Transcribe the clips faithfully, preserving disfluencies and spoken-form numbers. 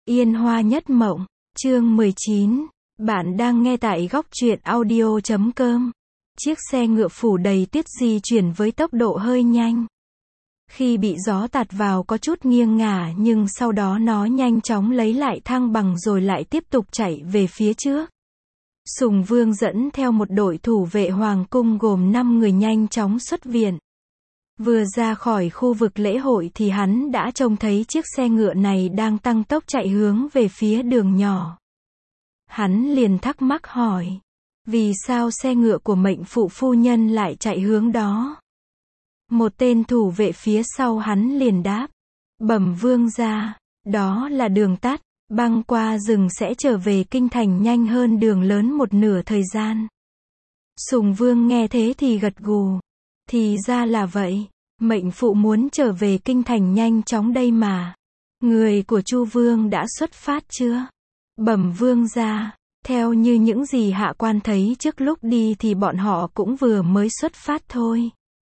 Yên Hoa Nhất Mộng, chương mười chín. Bạn đang nghe tại góc truyện audio chấm com. Chiếc xe ngựa phủ đầy tuyết di chuyển với tốc độ hơi nhanh. Khi bị gió tạt vào có chút nghiêng ngả nhưng sau đó nó nhanh chóng lấy lại thăng bằng rồi lại tiếp tục chạy về phía trước. Sùng Vương dẫn theo một đội thủ vệ hoàng cung gồm năm người nhanh chóng xuất viện. Vừa ra khỏi khu vực lễ hội thì hắn đã trông thấy chiếc xe ngựa này đang tăng tốc chạy hướng về phía đường nhỏ. Hắn liền thắc mắc hỏi, vì sao xe ngựa của mệnh phụ phu nhân lại chạy hướng đó? Một tên thủ vệ phía sau hắn liền đáp, bẩm vương gia, đó là đường tắt, băng qua rừng sẽ trở về kinh thành nhanh hơn đường lớn một nửa thời gian. Sùng Vương nghe thế thì gật gù. Thì ra là vậy, mệnh phụ muốn trở về kinh thành nhanh chóng đây mà. Người của Chu Vương đã xuất phát chưa? Bẩm vương gia, theo như những gì hạ quan thấy trước lúc đi thì bọn họ cũng vừa mới xuất phát thôi.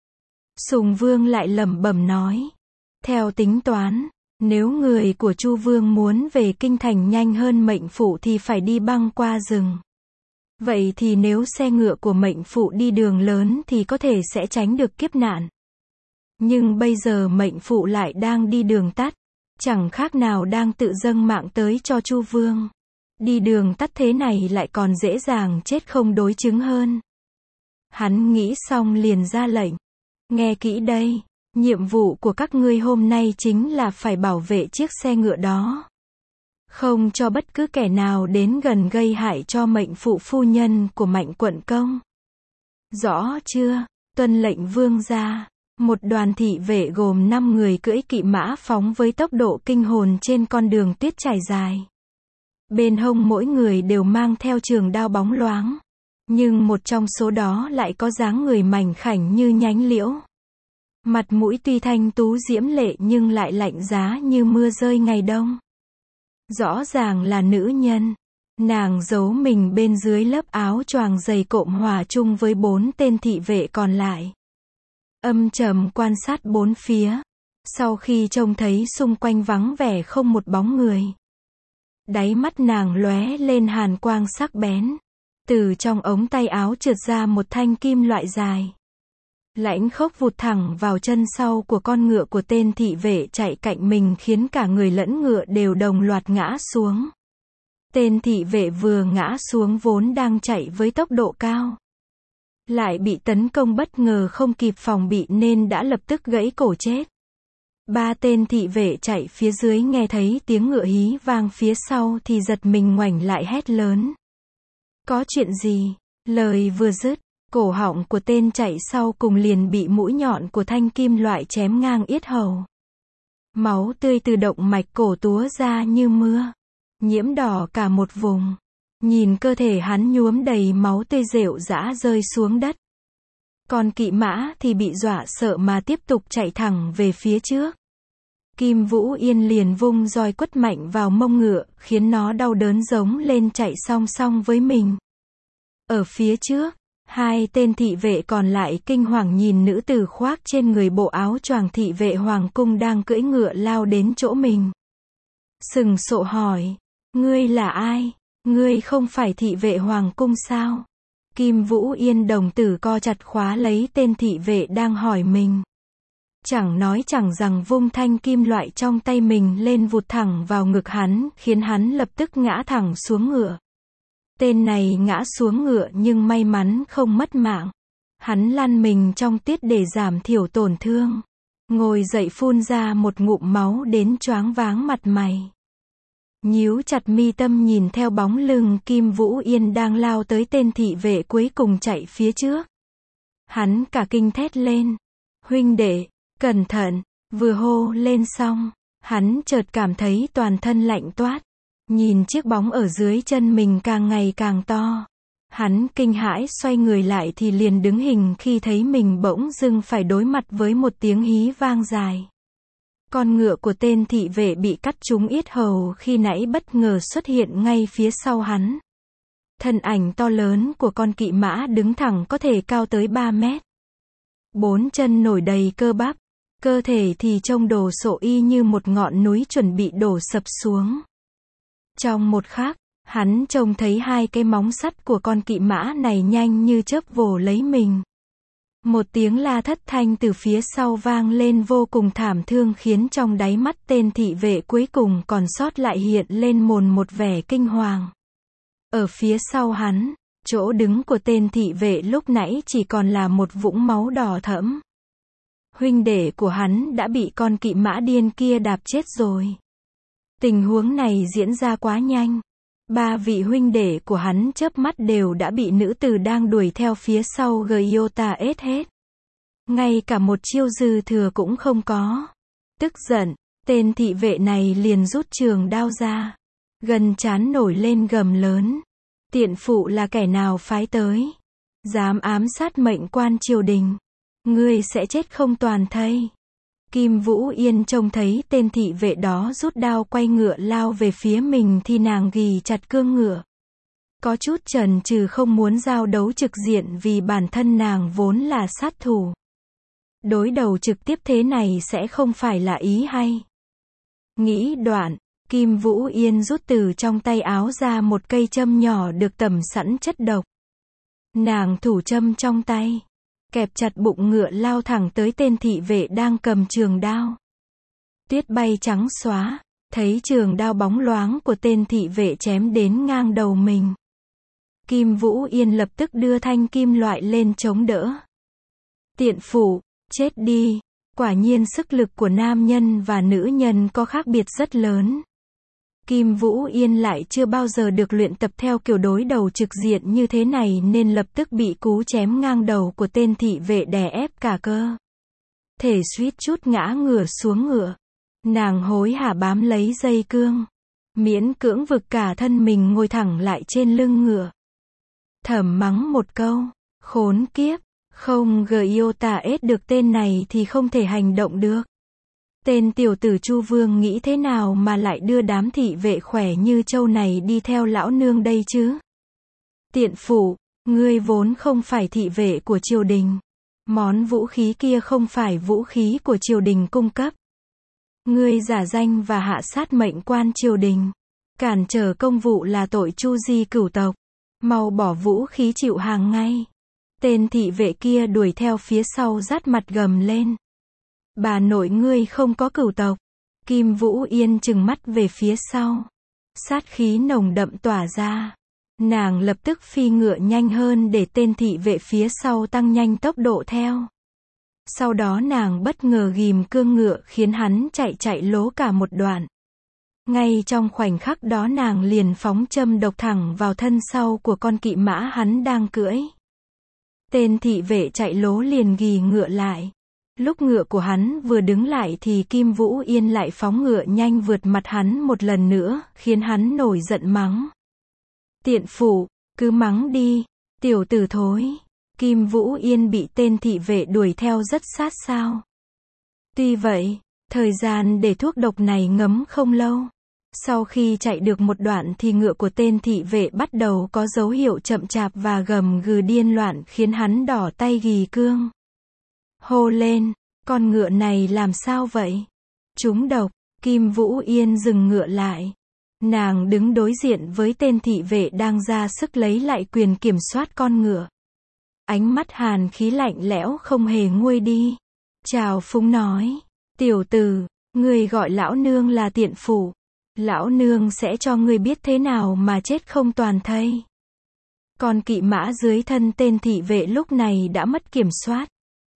Sùng Vương lại lẩm bẩm nói, theo tính toán, nếu người của Chu Vương muốn về kinh thành nhanh hơn mệnh phụ thì phải đi băng qua rừng. Vậy thì nếu xe ngựa của mệnh phụ đi đường lớn thì có thể sẽ tránh được kiếp nạn. Nhưng bây giờ mệnh phụ lại đang đi đường tắt, chẳng khác nào đang tự dâng mạng tới cho Chu Vương. Đi đường tắt thế này lại còn dễ dàng chết không đối chứng hơn. Hắn nghĩ xong liền ra lệnh. Nghe kỹ đây, nhiệm vụ của các ngươi hôm nay chính là phải bảo vệ chiếc xe ngựa đó. Không cho bất cứ kẻ nào đến gần gây hại cho mệnh phụ phu nhân của Mạnh quận công. Rõ chưa? Tuân lệnh vương gia. Một đoàn thị vệ gồm năm người cưỡi kỵ mã phóng với tốc độ kinh hồn trên con đường tuyết trải dài. Bên hông mỗi người đều mang theo trường đao bóng loáng. Nhưng một trong số đó lại có dáng người mảnh khảnh như nhánh liễu. Mặt mũi tuy thanh tú diễm lệ nhưng lại lạnh giá như mưa rơi ngày đông. Rõ ràng là nữ nhân. Nàng giấu mình bên dưới lớp áo choàng dày cộm hòa chung với bốn tên thị vệ còn lại. Âm trầm quan sát bốn phía. Sau khi trông thấy xung quanh vắng vẻ không một bóng người, đáy mắt nàng lóe lên hàn quang sắc bén. Từ trong ống tay áo trượt ra một thanh kim loại dài. Lãnh khốc vụt thẳng vào chân sau của con ngựa của tên thị vệ chạy cạnh mình khiến cả người lẫn ngựa đều đồng loạt ngã xuống. Tên thị vệ vừa ngã xuống vốn đang chạy với tốc độ cao, lại bị tấn công bất ngờ không kịp phòng bị nên đã lập tức gãy cổ chết. Ba tên thị vệ chạy phía dưới nghe thấy tiếng ngựa hí vang phía sau thì giật mình ngoảnh lại hét lớn. Có chuyện gì? Lời vừa dứt, cổ họng của tên chạy sau cùng liền bị mũi nhọn của thanh kim loại chém ngang yết hầu. Máu tươi từ động mạch cổ túa ra như mưa, nhiễm đỏ cả một vùng. Nhìn cơ thể hắn nhuốm đầy máu tươi rệu rã rơi xuống đất. Còn kỵ mã thì bị dọa sợ mà tiếp tục chạy thẳng về phía trước. Kim Vũ Yên liền vung roi quất mạnh vào mông ngựa, khiến nó đau đớn giống lên chạy song song với mình. Ở phía trước, hai tên thị vệ còn lại kinh hoàng nhìn nữ tử khoác trên người bộ áo choàng thị vệ hoàng cung đang cưỡi ngựa lao đến chỗ mình. Sừng sộ hỏi, ngươi là ai? Ngươi không phải thị vệ hoàng cung sao? Kim Vũ Yên đồng tử co chặt khóa lấy tên thị vệ đang hỏi mình. Chẳng nói chẳng rằng vung thanh kim loại trong tay mình lên vụt thẳng vào ngực hắn, khiến hắn lập tức ngã thẳng xuống ngựa. Tên này ngã xuống ngựa nhưng may mắn không mất mạng. Hắn lăn mình trong tuyết để giảm thiểu tổn thương. Ngồi dậy phun ra một ngụm máu đến choáng váng mặt mày. Nhíu chặt mi tâm nhìn theo bóng lưng Kim Vũ Yên đang lao tới tên thị vệ cuối cùng chạy phía trước. Hắn cả kinh thét lên. Huynh đệ, cẩn thận, vừa hô lên xong, hắn chợt cảm thấy toàn thân lạnh toát. Nhìn chiếc bóng ở dưới chân mình càng ngày càng to. Hắn kinh hãi xoay người lại thì liền đứng hình khi thấy mình bỗng dưng phải đối mặt với một tiếng hí vang dài. Con ngựa của tên thị vệ bị cắt trúng yết hầu khi nãy bất ngờ xuất hiện ngay phía sau hắn. Thân ảnh to lớn của con kỵ mã đứng thẳng có thể cao tới ba mét. Bốn chân nổi đầy cơ bắp, cơ thể thì trông đồ sộ y như một ngọn núi chuẩn bị đổ sập xuống. Trong một khắc, hắn trông thấy hai cái móng sắt của con kỵ mã này nhanh như chớp vồ lấy mình. Một tiếng la thất thanh từ phía sau vang lên vô cùng thảm thương khiến trong đáy mắt tên thị vệ cuối cùng còn sót lại hiện lên mồn một vẻ kinh hoàng. Ở phía sau hắn, chỗ đứng của tên thị vệ lúc nãy chỉ còn là một vũng máu đỏ thẫm. Huynh đệ của hắn đã bị con kỵ mã điên kia đạp chết rồi. Tình huống này diễn ra quá nhanh. Ba vị huynh đệ của hắn chớp mắt đều đã bị nữ tử đang đuổi theo phía sau Gyota ết hết. Ngay cả một chiêu dư thừa cũng không có. Tức giận, tên thị vệ này liền rút trường đao ra. Gần trán nổi lên gầm lớn. Tiện phụ là kẻ nào phái tới? Dám ám sát mệnh quan triều đình. Ngươi sẽ chết không toàn thây. Kim Vũ Yên trông thấy tên thị vệ đó rút đao quay ngựa lao về phía mình thì nàng ghì chặt cương ngựa. Có chút chần chừ không muốn giao đấu trực diện vì bản thân nàng vốn là sát thủ. Đối đầu trực tiếp thế này sẽ không phải là ý hay. Nghĩ đoạn, Kim Vũ Yên rút từ trong tay áo ra một cây châm nhỏ được tẩm sẵn chất độc. Nàng thủ châm trong tay, kẹp chặt bụng ngựa lao thẳng tới tên thị vệ đang cầm trường đao. Tuyết bay trắng xóa, thấy trường đao bóng loáng của tên thị vệ chém đến ngang đầu mình. Kim Vũ Yên lập tức đưa thanh kim loại lên chống đỡ. Tiện phụ, chết đi. Quả nhiên sức lực của nam nhân và nữ nhân có khác biệt rất lớn. Kim Vũ Yên lại chưa bao giờ được luyện tập theo kiểu đối đầu trực diện như thế này nên lập tức bị cú chém ngang đầu của tên thị vệ đè ép cả cơ thể suýt chút ngã ngửa xuống ngựa. Nàng hối hả bám lấy dây cương, miễn cưỡng vực cả thân mình ngồi thẳng lại trên lưng ngựa. Thầm mắng một câu, khốn kiếp, không Gyota ết được tên này thì không thể hành động được. Tên tiểu tử Chu Vương nghĩ thế nào mà lại đưa đám thị vệ khỏe như trâu này đi theo lão nương đây chứ? Tiện phụ, ngươi vốn không phải thị vệ của triều đình. Món vũ khí kia không phải vũ khí của triều đình cung cấp. Ngươi giả danh và hạ sát mệnh quan triều đình, cản trở công vụ là tội chu di cửu tộc. Mau bỏ vũ khí chịu hàng ngay. Tên thị vệ kia đuổi theo phía sau rát mặt gầm lên. Bà nội ngươi không có cửu tộc. Kim Vũ Yên trừng mắt về phía sau. Sát khí nồng đậm tỏa ra. Nàng lập tức phi ngựa nhanh hơn để tên thị vệ phía sau tăng nhanh tốc độ theo. Sau đó nàng bất ngờ ghim cương ngựa khiến hắn chạy chạy lố cả một đoạn. Ngay trong khoảnh khắc đó nàng liền phóng châm độc thẳng vào thân sau của con kỵ mã hắn đang cưỡi. Tên thị vệ chạy lố liền ghì ngựa lại. Lúc ngựa của hắn vừa đứng lại thì Kim Vũ Yên lại phóng ngựa nhanh vượt mặt hắn một lần nữa, khiến hắn nổi giận mắng. Tiện phụ, cứ mắng đi, tiểu tử thối. Kim Vũ Yên bị tên thị vệ đuổi theo rất sát sao. Tuy vậy, thời gian để thuốc độc này ngấm không lâu. Sau khi chạy được một đoạn thì ngựa của tên thị vệ bắt đầu có dấu hiệu chậm chạp và gầm gừ điên loạn khiến hắn đỏ tay ghì cương. Hô lên, con ngựa này làm sao vậy? Trúng độc. Kim Vũ Yên dừng ngựa lại. Nàng đứng đối diện với tên thị vệ đang ra sức lấy lại quyền kiểm soát con ngựa. Ánh mắt hàn khí lạnh lẽo không hề nguôi đi. Chào phúng nói, tiểu tử, ngươi gọi lão nương là tiện phụ. Lão nương sẽ cho ngươi biết thế nào mà chết không toàn thây. Con kỵ mã dưới thân tên thị vệ lúc này đã mất kiểm soát.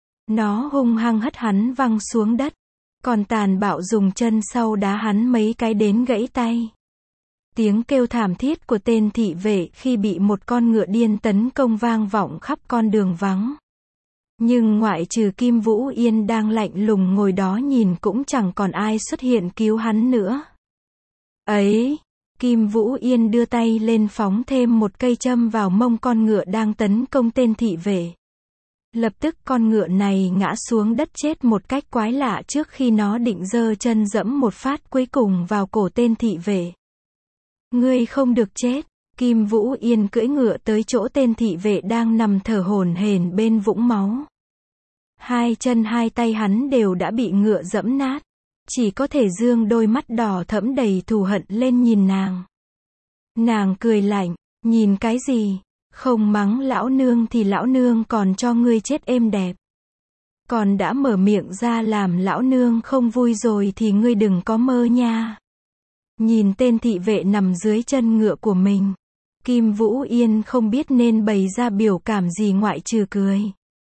Nó hung hăng hất hắn văng xuống đất. Còn tàn bạo dùng chân sau đá hắn mấy cái đến gãy tay. Tiếng kêu thảm thiết của tên thị vệ khi bị một con ngựa điên tấn công vang vọng khắp con đường vắng. Nhưng ngoại trừ Kim Vũ Yên đang lạnh lùng ngồi đó nhìn cũng chẳng còn ai xuất hiện cứu hắn nữa. Ấy, Kim Vũ Yên đưa tay lên phóng thêm một cây châm vào mông con ngựa đang tấn công tên thị vệ. Lập tức con ngựa này ngã xuống đất chết một cách quái lạ trước khi nó định giơ chân dẫm một phát cuối cùng vào cổ tên thị vệ. Ngươi không được chết. Kim Vũ Yên cưỡi ngựa tới chỗ tên thị vệ đang nằm thở hổn hển bên vũng máu. Hai chân hai tay hắn đều đã bị ngựa dẫm nát. Chỉ có thể dương đôi mắt đỏ thẫm đầy thù hận lên nhìn nàng. Nàng cười lạnh, nhìn cái gì? Không mắng lão nương thì lão nương còn cho ngươi chết êm đẹp. Còn đã mở miệng ra làm lão nương không vui rồi thì ngươi đừng có mơ nha. Nhìn tên thị vệ nằm dưới chân ngựa của mình, Kim Vũ Yên không biết nên bày ra biểu cảm gì ngoại trừ cười.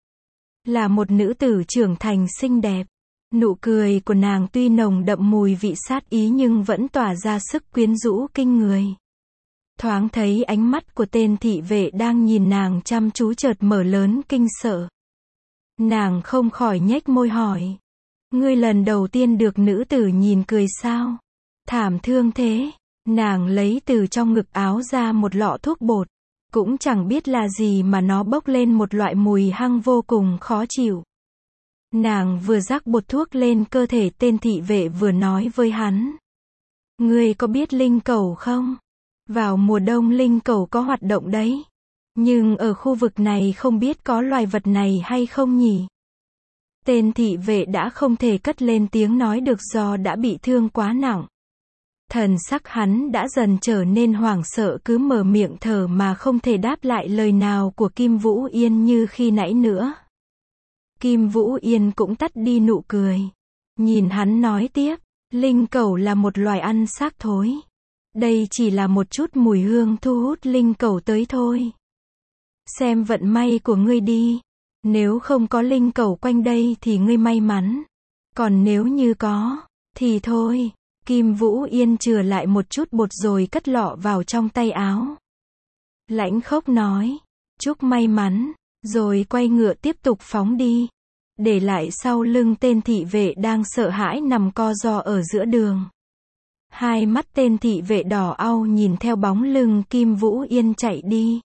Là một nữ tử trưởng thành xinh đẹp, nụ cười của nàng tuy nồng đậm mùi vị sát ý nhưng vẫn tỏa ra sức quyến rũ kinh người. Thoáng thấy ánh mắt của tên thị vệ đang nhìn nàng chăm chú chợt mở lớn kinh sợ. Nàng không khỏi nhếch môi hỏi. Ngươi lần đầu tiên được nữ tử nhìn cười sao? Thảm thương thế. Nàng lấy từ trong ngực áo ra một lọ thuốc bột. Cũng chẳng biết là gì mà nó bốc lên một loại mùi hăng vô cùng khó chịu. Nàng vừa rắc bột thuốc lên cơ thể tên thị vệ vừa nói với hắn. Ngươi có biết linh cẩu không? Vào mùa đông linh cẩu có hoạt động đấy. Nhưng ở khu vực này không biết có loài vật này hay không nhỉ? Tên thị vệ đã không thể cất lên tiếng nói được do đã bị thương quá nặng. Thần sắc hắn đã dần trở nên hoảng sợ cứ mở miệng thở mà không thể đáp lại lời nào của Kim Vũ Yên như khi nãy nữa. Kim Vũ Yên cũng tắt đi nụ cười. Nhìn hắn nói tiếp, linh cẩu là một loài ăn xác thối. Đây chỉ là một chút mùi hương thu hút linh cẩu tới thôi. Xem vận may của ngươi đi. Nếu không có linh cẩu quanh đây thì ngươi may mắn. Còn nếu như có, thì thôi. Kim Vũ Yên chừa lại một chút bột rồi cất lọ vào trong tay áo. Lãnh Khốc nói, chúc may mắn, rồi quay ngựa tiếp tục phóng đi. Để lại sau lưng tên thị vệ đang sợ hãi nằm co ro ở giữa đường. Hai mắt tên thị vệ đỏ au nhìn theo bóng lưng Kim Vũ Yên chạy đi.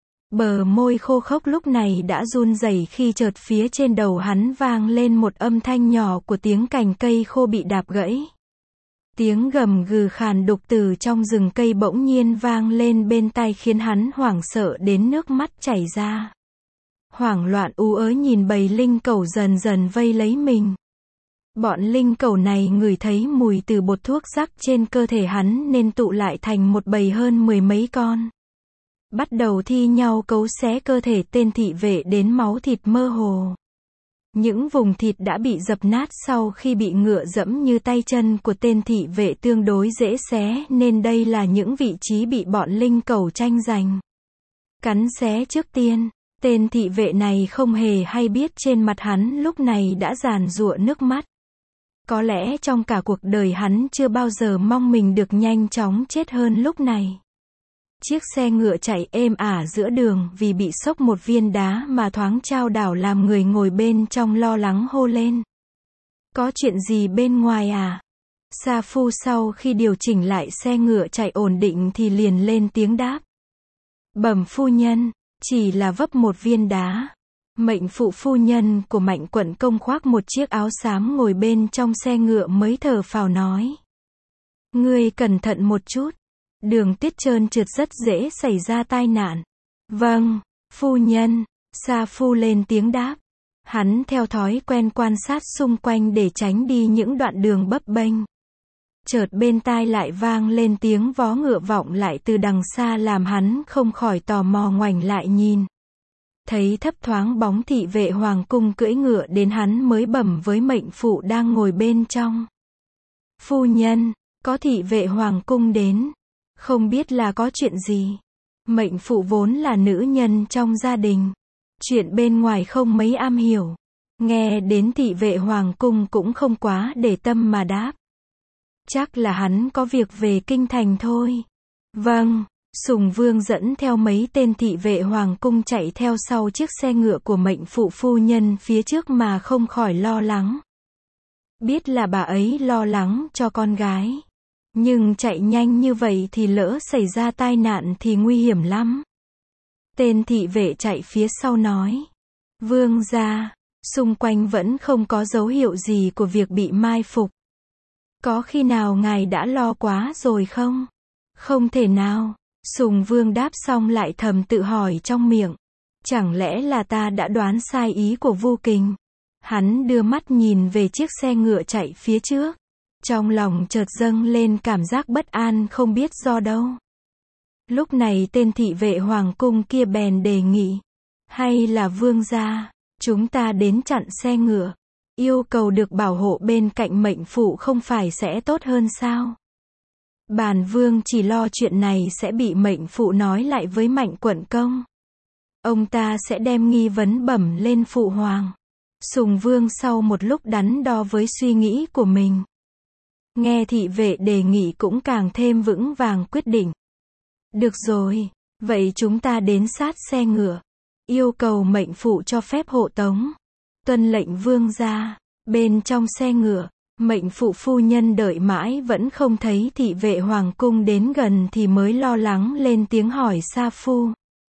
Bờ môi khô khốc lúc này đã run rẩy khi chợt phía trên đầu hắn vang lên một âm thanh nhỏ của tiếng cành cây khô bị đạp gãy. Tiếng gầm gừ khàn đục từ trong rừng cây bỗng nhiên vang lên bên tai khiến hắn hoảng sợ đến nước mắt chảy ra. Hoảng loạn ú ớ nhìn bầy linh cẩu dần dần vây lấy mình. Bọn linh cẩu này ngửi thấy mùi từ bột thuốc rắc trên cơ thể hắn nên tụ lại thành một bầy hơn mười mấy con. Bắt đầu thi nhau cấu xé cơ thể tên thị vệ đến máu thịt mơ hồ. Những vùng thịt đã bị dập nát sau khi bị ngựa dẫm như tay chân của tên thị vệ tương đối dễ xé nên đây là những vị trí bị bọn linh cẩu tranh giành. Cắn xé trước tiên, tên thị vệ này không hề hay biết trên mặt hắn lúc này đã giàn giụa nước mắt. Có lẽ trong cả cuộc đời hắn chưa bao giờ mong mình được nhanh chóng chết hơn lúc này. Chiếc xe ngựa chạy êm ả giữa đường vì bị sốc một viên đá mà thoáng chao đảo làm người ngồi bên trong lo lắng hô lên. Có chuyện gì bên ngoài à? Sa Phu sau khi điều chỉnh lại xe ngựa chạy ổn định thì liền lên tiếng đáp. Bẩm phu nhân, chỉ là vấp một viên đá. Mệnh phụ phu nhân của Mạnh quận công khoác một chiếc áo xám ngồi bên trong xe ngựa mới thở phào nói. Ngươi cẩn thận một chút. Đường tuyết trơn trượt rất dễ xảy ra tai nạn. Vâng, phu nhân. Sa Phu lên tiếng đáp. Hắn theo thói quen quan sát xung quanh để tránh đi những đoạn đường bấp bênh. Chợt bên tai lại vang lên tiếng vó ngựa vọng lại từ đằng xa làm hắn không khỏi tò mò ngoảnh lại nhìn. Thấy thấp thoáng bóng thị vệ hoàng cung cưỡi ngựa đến hắn mới bẩm với mệnh phụ đang ngồi bên trong. Phu nhân, có thị vệ hoàng cung đến. Không biết là có chuyện gì. Mệnh phụ vốn là nữ nhân trong gia đình. Chuyện bên ngoài không mấy am hiểu. Nghe đến thị vệ hoàng cung cũng không quá để tâm mà đáp. Chắc là hắn có việc về kinh thành thôi. Vâng, Sùng Vương dẫn theo mấy tên thị vệ hoàng cung chạy theo sau chiếc xe ngựa của mệnh phụ phu nhân phía trước mà không khỏi lo lắng. Biết là bà ấy lo lắng cho con gái. Nhưng chạy nhanh như vậy thì lỡ xảy ra tai nạn thì nguy hiểm lắm. Tên thị vệ chạy phía sau nói. Vương gia, xung quanh vẫn không có dấu hiệu gì của việc bị mai phục. Có khi nào ngài đã lo quá rồi không? Không thể nào. Sùng Vương đáp xong lại thầm tự hỏi trong miệng. Chẳng lẽ là ta đã đoán sai ý của Vu Kình? Hắn đưa mắt nhìn về chiếc xe ngựa chạy phía trước. Trong lòng chợt dâng lên cảm giác bất an không biết do đâu. Lúc này tên thị vệ hoàng cung kia bèn đề nghị. Hay là vương gia, chúng ta đến chặn xe ngựa, yêu cầu được bảo hộ bên cạnh mệnh phụ không phải sẽ tốt hơn sao? Bản vương chỉ lo chuyện này sẽ bị mệnh phụ nói lại với Mạnh quận công. Ông ta sẽ đem nghi vấn bẩm lên phụ hoàng. Sùng vương sau một lúc đắn đo với suy nghĩ của mình. Nghe thị vệ đề nghị cũng càng thêm vững vàng quyết định. Được rồi, vậy chúng ta đến sát xe ngựa. Yêu cầu mệnh phụ cho phép hộ tống. Tuân lệnh vương gia. Bên trong xe ngựa, mệnh phụ phu nhân đợi mãi vẫn không thấy thị vệ hoàng cung đến gần thì mới lo lắng lên tiếng hỏi Sa Phu.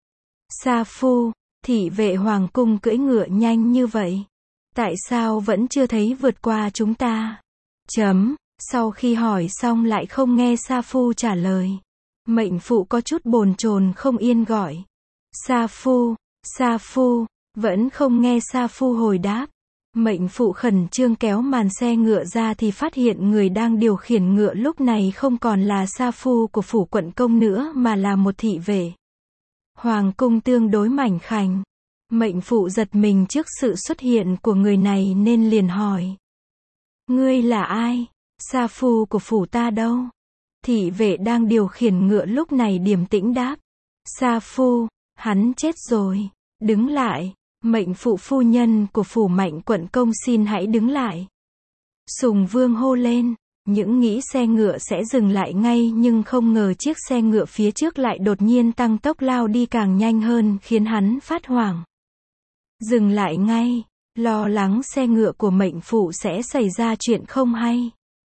Sa Phu, thị vệ hoàng cung cưỡi ngựa nhanh như vậy. Tại sao vẫn chưa thấy vượt qua chúng ta? Chấm, sau khi hỏi xong lại không nghe Sa Phu trả lời. Mệnh phụ có chút bồn chồn không yên gọi. Sa Phu, Sa Phu, vẫn không nghe Sa Phu hồi đáp. Mệnh phụ khẩn trương kéo màn xe ngựa ra thì phát hiện người đang điều khiển ngựa lúc này không còn là Sa Phu của phủ quận công nữa mà là một thị vệ. Hoàng cung tương đối mảnh khảnh. Mệnh phụ giật mình trước sự xuất hiện của người này nên liền hỏi. Ngươi là ai? Sa Phu của phủ ta đâu? Thị vệ đang điều khiển ngựa lúc này điềm tĩnh đáp. Sa Phu, hắn chết rồi. Đứng lại. Mệnh phụ phu nhân của phủ Mạnh quận công xin hãy đứng lại. Sùng vương hô lên. Những nghĩ xe ngựa sẽ dừng lại ngay nhưng không ngờ chiếc xe ngựa phía trước lại đột nhiên tăng tốc lao đi càng nhanh hơn khiến hắn phát hoảng. Dừng lại ngay, lo lắng xe ngựa của mệnh phụ sẽ xảy ra chuyện không hay.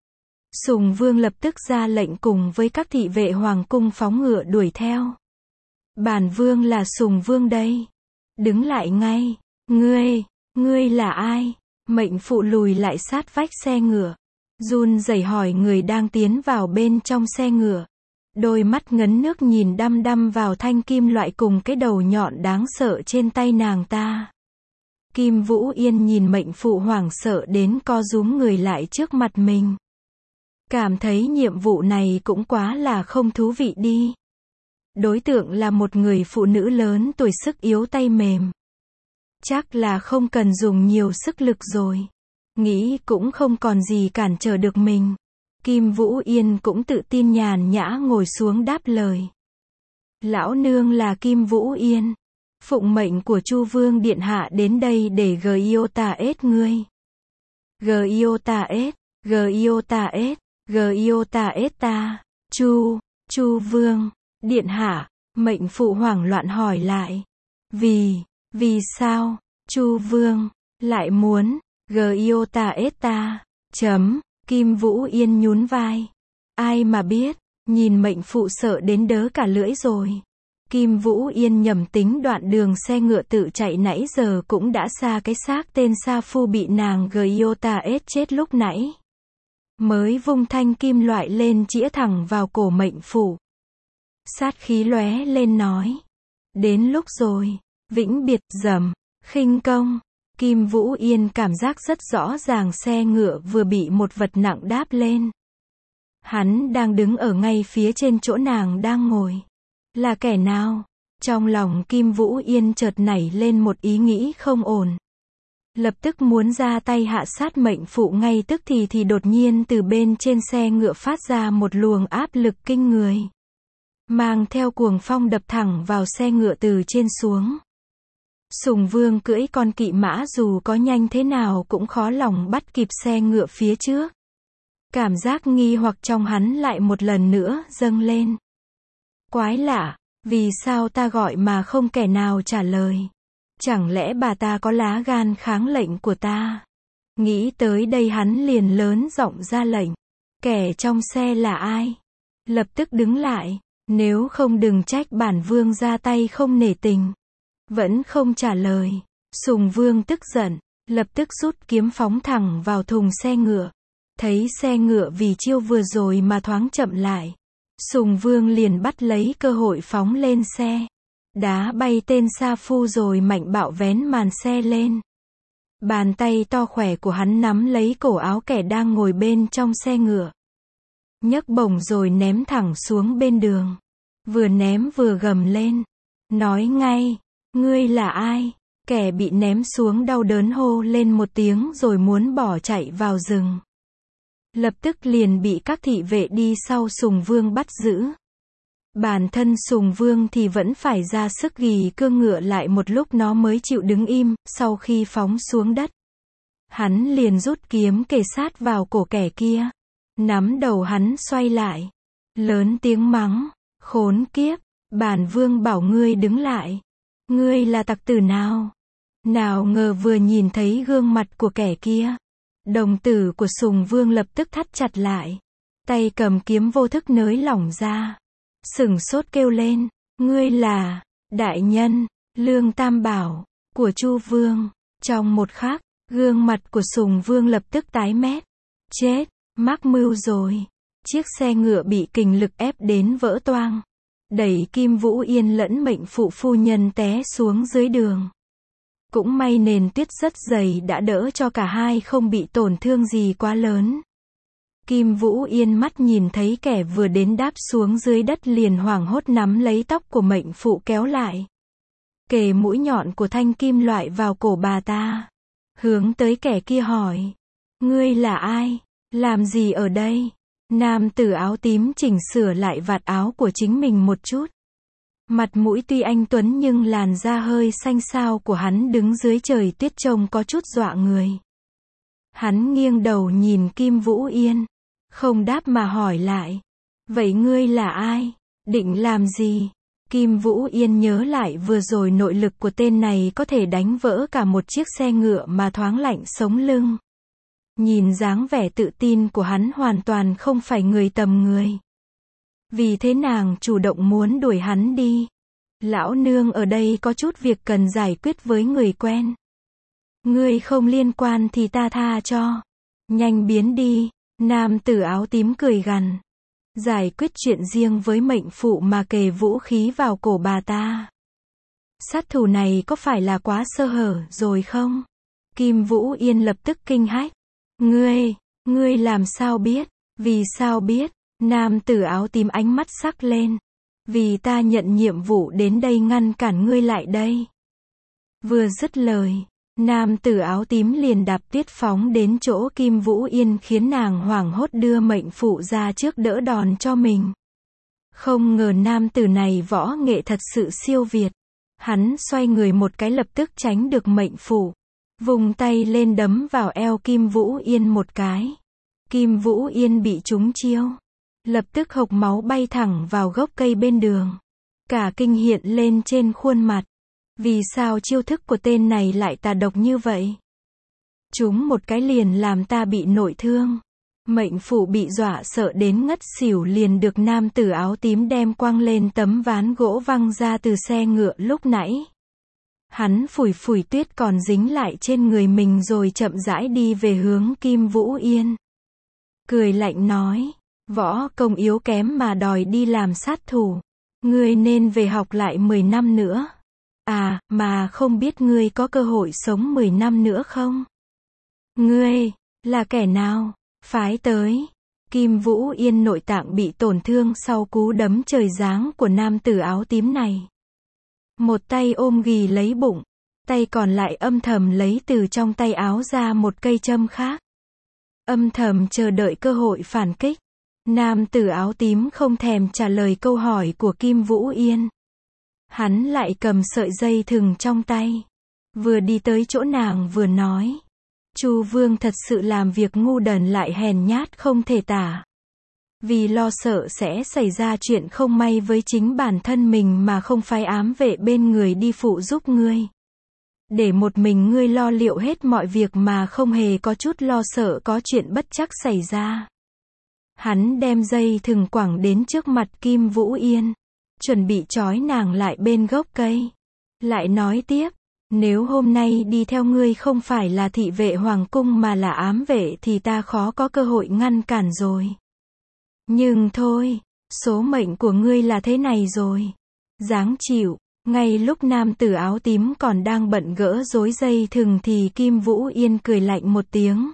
Sùng vương lập tức ra lệnh cùng với các thị vệ hoàng cung phóng ngựa đuổi theo. Bản vương là Sùng vương đây. Đứng lại ngay. Ngươi, ngươi là ai? Mệnh phụ lùi lại sát vách xe ngựa. Run rẩy hỏi người đang tiến vào bên trong xe ngựa. Đôi mắt ngấn nước nhìn đăm đăm vào thanh kim loại cùng cái đầu nhọn đáng sợ trên tay nàng ta. Kim Vũ Yên nhìn mệnh phụ hoảng sợ đến co rúm người lại trước mặt mình. Cảm thấy nhiệm vụ này cũng quá là không thú vị đi. Đối tượng là một người phụ nữ lớn tuổi sức yếu tay mềm. Chắc là không cần dùng nhiều sức lực rồi. Nghĩ cũng không còn gì cản trở được mình. Kim Vũ Yên cũng tự tin nhàn nhã ngồi xuống đáp lời. Lão nương là Kim Vũ Yên. Phụng mệnh của Chu Vương Điện Hạ đến đây để Giota ết ngươi. Giota ết, Giota ết, Giota ết ta. Chu, Chu Vương, Điện Hạ, mệnh phụ hoảng loạn hỏi lại. Vì, vì sao, Chu Vương, lại muốn, Giota ết ta, chấm, Kim Vũ Yên nhún vai. Ai mà biết, nhìn mệnh phụ sợ đến đớ cả lưỡi rồi. Kim Vũ Yên nhầm tính đoạn đường xe ngựa tự chạy nãy giờ cũng đã xa cái xác tên Sa Phu bị nàng Giota ết chết lúc nãy. Mới vung thanh kim loại lên chĩa thẳng vào cổ mệnh phụ. Sát khí lóe lên nói. Đến lúc rồi, vĩnh biệt dầm, khinh công. Kim Vũ Yên cảm giác rất rõ ràng xe ngựa vừa bị một vật nặng đáp lên. Hắn đang đứng ở ngay phía trên chỗ nàng đang ngồi. Là kẻ nào? Trong lòng Kim Vũ Yên chợt nảy lên một ý nghĩ không ổn. Lập tức muốn ra tay hạ sát mệnh phụ ngay tức thì thì đột nhiên từ bên trên xe ngựa phát ra một luồng áp lực kinh người. Mang theo cuồng phong đập thẳng vào xe ngựa từ trên xuống. Sùng Vương cưỡi con kỵ mã dù có nhanh thế nào cũng khó lòng bắt kịp xe ngựa phía trước. Cảm giác nghi hoặc trong hắn lại một lần nữa dâng lên. Quái lạ, vì sao ta gọi mà không kẻ nào trả lời? Chẳng lẽ bà ta có lá gan kháng lệnh của ta? Nghĩ tới đây hắn liền lớn giọng ra lệnh. Kẻ trong xe là ai? Lập tức đứng lại, nếu không đừng trách bản vương ra tay không nể tình. Vẫn không trả lời. Sùng Vương tức giận, lập tức rút kiếm phóng thẳng vào thùng xe ngựa. Thấy xe ngựa vì chiêu vừa rồi mà thoáng chậm lại. Sùng Vương liền bắt lấy cơ hội phóng lên xe. Đá bay tên Sa Phu rồi mạnh bạo vén màn xe lên. Bàn tay to khỏe của hắn nắm lấy cổ áo kẻ đang ngồi bên trong xe ngựa. Nhấc bổng rồi ném thẳng xuống bên đường. vừa ném vừa gầm lên. Nói ngay, ngươi là ai? Kẻ bị ném xuống đau đớn hô lên một tiếng rồi muốn bỏ chạy vào rừng. Lập tức liền bị các thị vệ đi sau Sùng Vương bắt giữ. Bản thân Sùng Vương thì vẫn phải ra sức gì cương ngựa lại một lúc nó mới chịu đứng im, sau khi phóng xuống đất. Hắn liền rút kiếm kề sát vào cổ kẻ kia. Nắm đầu hắn xoay lại. Lớn tiếng mắng, khốn kiếp, bản vương bảo ngươi đứng lại. Ngươi là tặc tử nào? Nào ngờ vừa nhìn thấy gương mặt của kẻ kia. Đồng tử của Sùng Vương lập tức thắt chặt lại. Tay cầm kiếm vô thức nới lỏng ra. Sửng sốt kêu lên, ngươi là, đại nhân, Lương Tam Bảo, của Chu Vương. Trong một khắc, gương mặt của Sùng Vương lập tức tái mét. Chết, mắc mưu rồi. Chiếc xe ngựa bị kình lực ép đến vỡ toang. Đẩy Kim Vũ Yên lẫn mệnh phụ phu nhân té xuống dưới đường. Cũng may nền tuyết rất dày đã đỡ cho cả hai không bị tổn thương gì quá lớn. Kim Vũ Yên mắt nhìn thấy kẻ vừa đến đáp xuống dưới đất liền hoảng hốt nắm lấy tóc của mệnh phụ kéo lại. Kề mũi nhọn của thanh kim loại vào cổ bà ta. Hướng tới kẻ kia hỏi. Ngươi là ai? Làm gì ở đây? Nam tử áo tím chỉnh sửa lại vạt áo của chính mình một chút. Mặt mũi tuy anh tuấn nhưng làn da hơi xanh xao của hắn đứng dưới trời tuyết trông có chút dọa người. Hắn nghiêng đầu nhìn Kim Vũ Yên. Không đáp mà hỏi lại. Vậy ngươi là ai? Định làm gì? Kim Vũ Yên nhớ lại vừa rồi nội lực của tên này có thể đánh vỡ cả một chiếc xe ngựa mà thoáng lạnh sống lưng. Nhìn dáng vẻ tự tin của hắn hoàn toàn không phải người tầm người. Vì thế nàng chủ động muốn đuổi hắn đi. Lão nương ở đây có chút việc cần giải quyết với người quen. Ngươi không liên quan thì ta tha cho. Nhanh biến đi. Nam tử áo tím cười gằn. Giải quyết chuyện riêng với mệnh phụ mà kề vũ khí vào cổ bà ta. Sát thủ này có phải là quá sơ hở rồi không? Kim Vũ Yên lập tức kinh hách. Ngươi, ngươi làm sao biết? Vì sao biết? Nam tử áo tím ánh mắt sắc lên. Vì ta nhận nhiệm vụ đến đây ngăn cản ngươi lại đây. Vừa dứt lời, nam tử áo tím liền đạp tuyết phóng đến chỗ Kim Vũ Yên khiến nàng hoảng hốt đưa mệnh phụ ra trước đỡ đòn cho mình. Không ngờ nam tử này võ nghệ thật sự siêu việt. Hắn xoay người một cái lập tức tránh được mệnh phụ. Vùng tay lên đấm vào eo Kim Vũ Yên một cái. Kim Vũ Yên bị trúng chiêu. Lập tức hộc máu bay thẳng vào gốc cây bên đường. Cả kinh hiện lên trên khuôn mặt. Vì sao chiêu thức của tên này lại tà độc như vậy? Chúng một cái liền làm ta bị nội thương. Mệnh phụ bị dọa sợ đến ngất xỉu liền được nam tử áo tím đem quăng lên tấm ván gỗ văng ra từ xe ngựa lúc nãy. Hắn phủi phủi tuyết còn dính lại trên người mình rồi chậm rãi đi về hướng Kim Vũ Yên. Cười lạnh nói, võ công yếu kém mà đòi đi làm sát thủ. Ngươi nên về học lại mười năm nữa. À, mà không biết ngươi có cơ hội sống mười năm nữa không? Ngươi, là kẻ nào? Phái tới. Kim Vũ Yên nội tạng bị tổn thương sau cú đấm trời giáng của nam tử áo tím này. Một tay ôm ghì lấy bụng, tay còn lại âm thầm lấy từ trong tay áo ra một cây châm khác. Âm thầm chờ đợi cơ hội phản kích. Nam tử áo tím không thèm trả lời câu hỏi của Kim Vũ Yên. Hắn lại cầm sợi dây thừng trong tay. Vừa đi tới chỗ nàng vừa nói. Chu Vương thật sự làm việc ngu đần lại hèn nhát không thể tả. Vì lo sợ sẽ xảy ra chuyện không may với chính bản thân mình mà không phái ám vệ bên người đi phụ giúp ngươi. Để một mình ngươi lo liệu hết mọi việc mà không hề có chút lo sợ có chuyện bất trắc xảy ra. Hắn đem dây thừng quẳng đến trước mặt Kim Vũ Yên. Chuẩn bị trói nàng lại bên gốc cây. Lại nói tiếp. Nếu hôm nay đi theo ngươi không phải là thị vệ hoàng cung mà là ám vệ thì ta khó có cơ hội ngăn cản rồi. Nhưng thôi, số mệnh của ngươi là thế này rồi. Dáng chịu. Ngay lúc nam tử áo tím còn đang bận gỡ rối dây thừng thì Kim Vũ Yên cười lạnh một tiếng.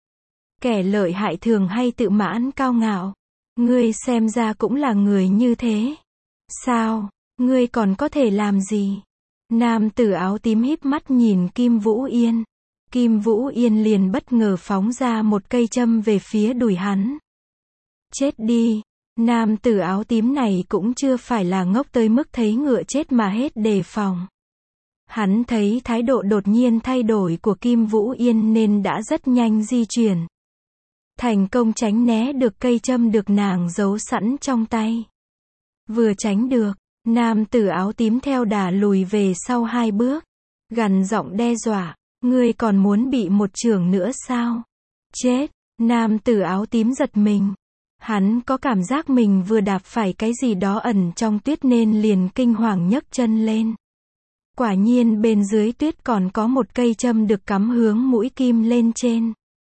Kẻ lợi hại thường hay tự mãn cao ngạo. Ngươi xem ra cũng là người như thế. Sao? Ngươi còn có thể làm gì? Nam tử áo tím híp mắt nhìn Kim Vũ Yên. Kim Vũ Yên liền bất ngờ phóng ra một cây châm về phía đùi hắn. Chết đi! Nam tử áo tím này cũng chưa phải là ngốc tới mức thấy ngựa chết mà hết đề phòng. Hắn thấy thái độ đột nhiên thay đổi của Kim Vũ Yên nên đã rất nhanh di chuyển. Thành công tránh né được cây châm được nàng giấu sẵn trong tay. Vừa tránh được, nam tử áo tím theo đà lùi về sau hai bước. Gằn giọng đe dọa, ngươi còn muốn bị một chưởng nữa sao? Chết! Nam tử áo tím giật mình. Hắn có cảm giác mình vừa đạp phải cái gì đó ẩn trong tuyết nên liền kinh hoàng nhấc chân lên. Quả nhiên bên dưới tuyết còn có một cây châm được cắm hướng mũi kim lên trên.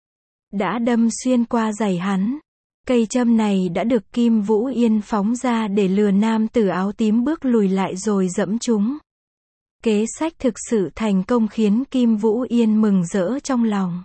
Đã đâm xuyên qua giày hắn. Cây châm này đã được Kim Vũ Yên phóng ra để lừa nam tử áo tím bước lùi lại rồi dẫm chúng. Kế sách thực sự thành công khiến Kim Vũ Yên mừng rỡ trong lòng.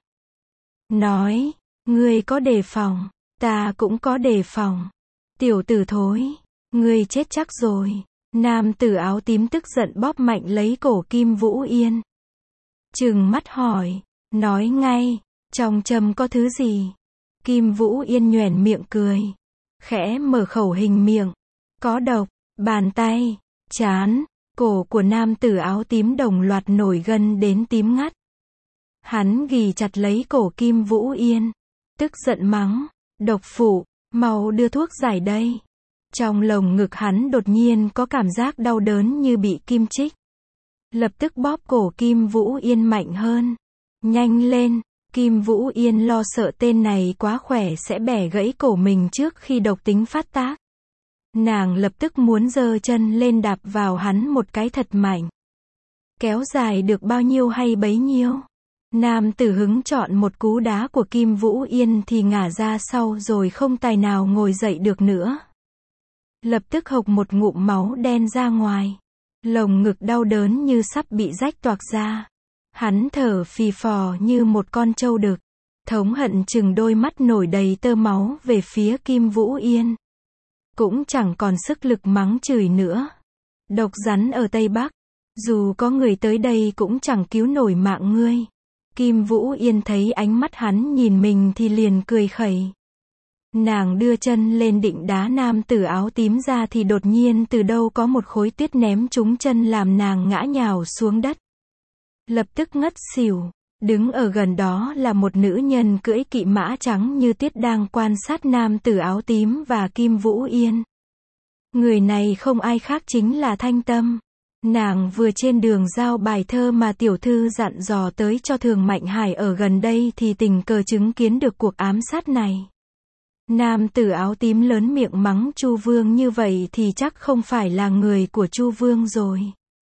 Nói, ngươi có đề phòng, ta cũng có đề phòng. Tiểu tử thối, ngươi chết chắc rồi. Nam tử áo tím tức giận bóp mạnh lấy cổ Kim Vũ Yên. Trừng mắt hỏi, nói ngay, trong châm có thứ gì? Kim Vũ Yên nhoẻn miệng cười. Khẽ mở khẩu hình miệng. Có độc, bàn tay, trán, cổ của nam tử áo tím đồng loạt nổi gân đến tím ngắt. Hắn ghì chặt lấy cổ Kim Vũ Yên. Tức giận mắng, độc phụ, mau đưa thuốc giải đây. Trong lồng ngực hắn đột nhiên có cảm giác đau đớn như bị kim chích. Lập tức bóp cổ Kim Vũ Yên mạnh hơn. Nhanh lên! Kim Vũ Yên lo sợ tên này quá khỏe sẽ bẻ gãy cổ mình trước khi độc tính phát tác. Nàng lập tức muốn giơ chân lên đạp vào hắn một cái thật mạnh. Kéo dài được bao nhiêu hay bấy nhiêu. Nam tử hứng chọn một cú đá của Kim Vũ Yên thì ngả ra sau rồi không tài nào ngồi dậy được nữa. Lập tức hộc một ngụm máu đen ra ngoài. Lồng ngực đau đớn như sắp bị rách toạc ra. Hắn thở phì phò như một con trâu đực. Thống hận chừng đôi mắt nổi đầy tơ máu về phía Kim Vũ Yên. Cũng chẳng còn sức lực mắng chửi nữa. Độc rắn ở Tây Bắc. Dù có người tới đây cũng chẳng cứu nổi mạng ngươi. Kim Vũ Yên thấy ánh mắt hắn nhìn mình thì liền cười khẩy. Nàng đưa chân lên định đá nam tử áo tím ra thì đột nhiên từ đâu có một khối tuyết ném trúng chân làm nàng ngã nhào xuống đất. Lập tức ngất xỉu. Đứng ở gần đó là một nữ nhân cưỡi kỵ mã trắng như tuyết đang quan sát nam tử áo tím và Kim Vũ Yên. Người này không ai khác chính là Thanh Tâm. Nàng vừa trên đường giao bài thơ mà tiểu thư dặn dò tới cho Thường Mạnh Hải ở gần đây thì tình cờ chứng kiến được cuộc ám sát này. Nam tử áo tím lớn miệng mắng Chu Vương như vậy thì chắc không phải là người của Chu Vương rồi.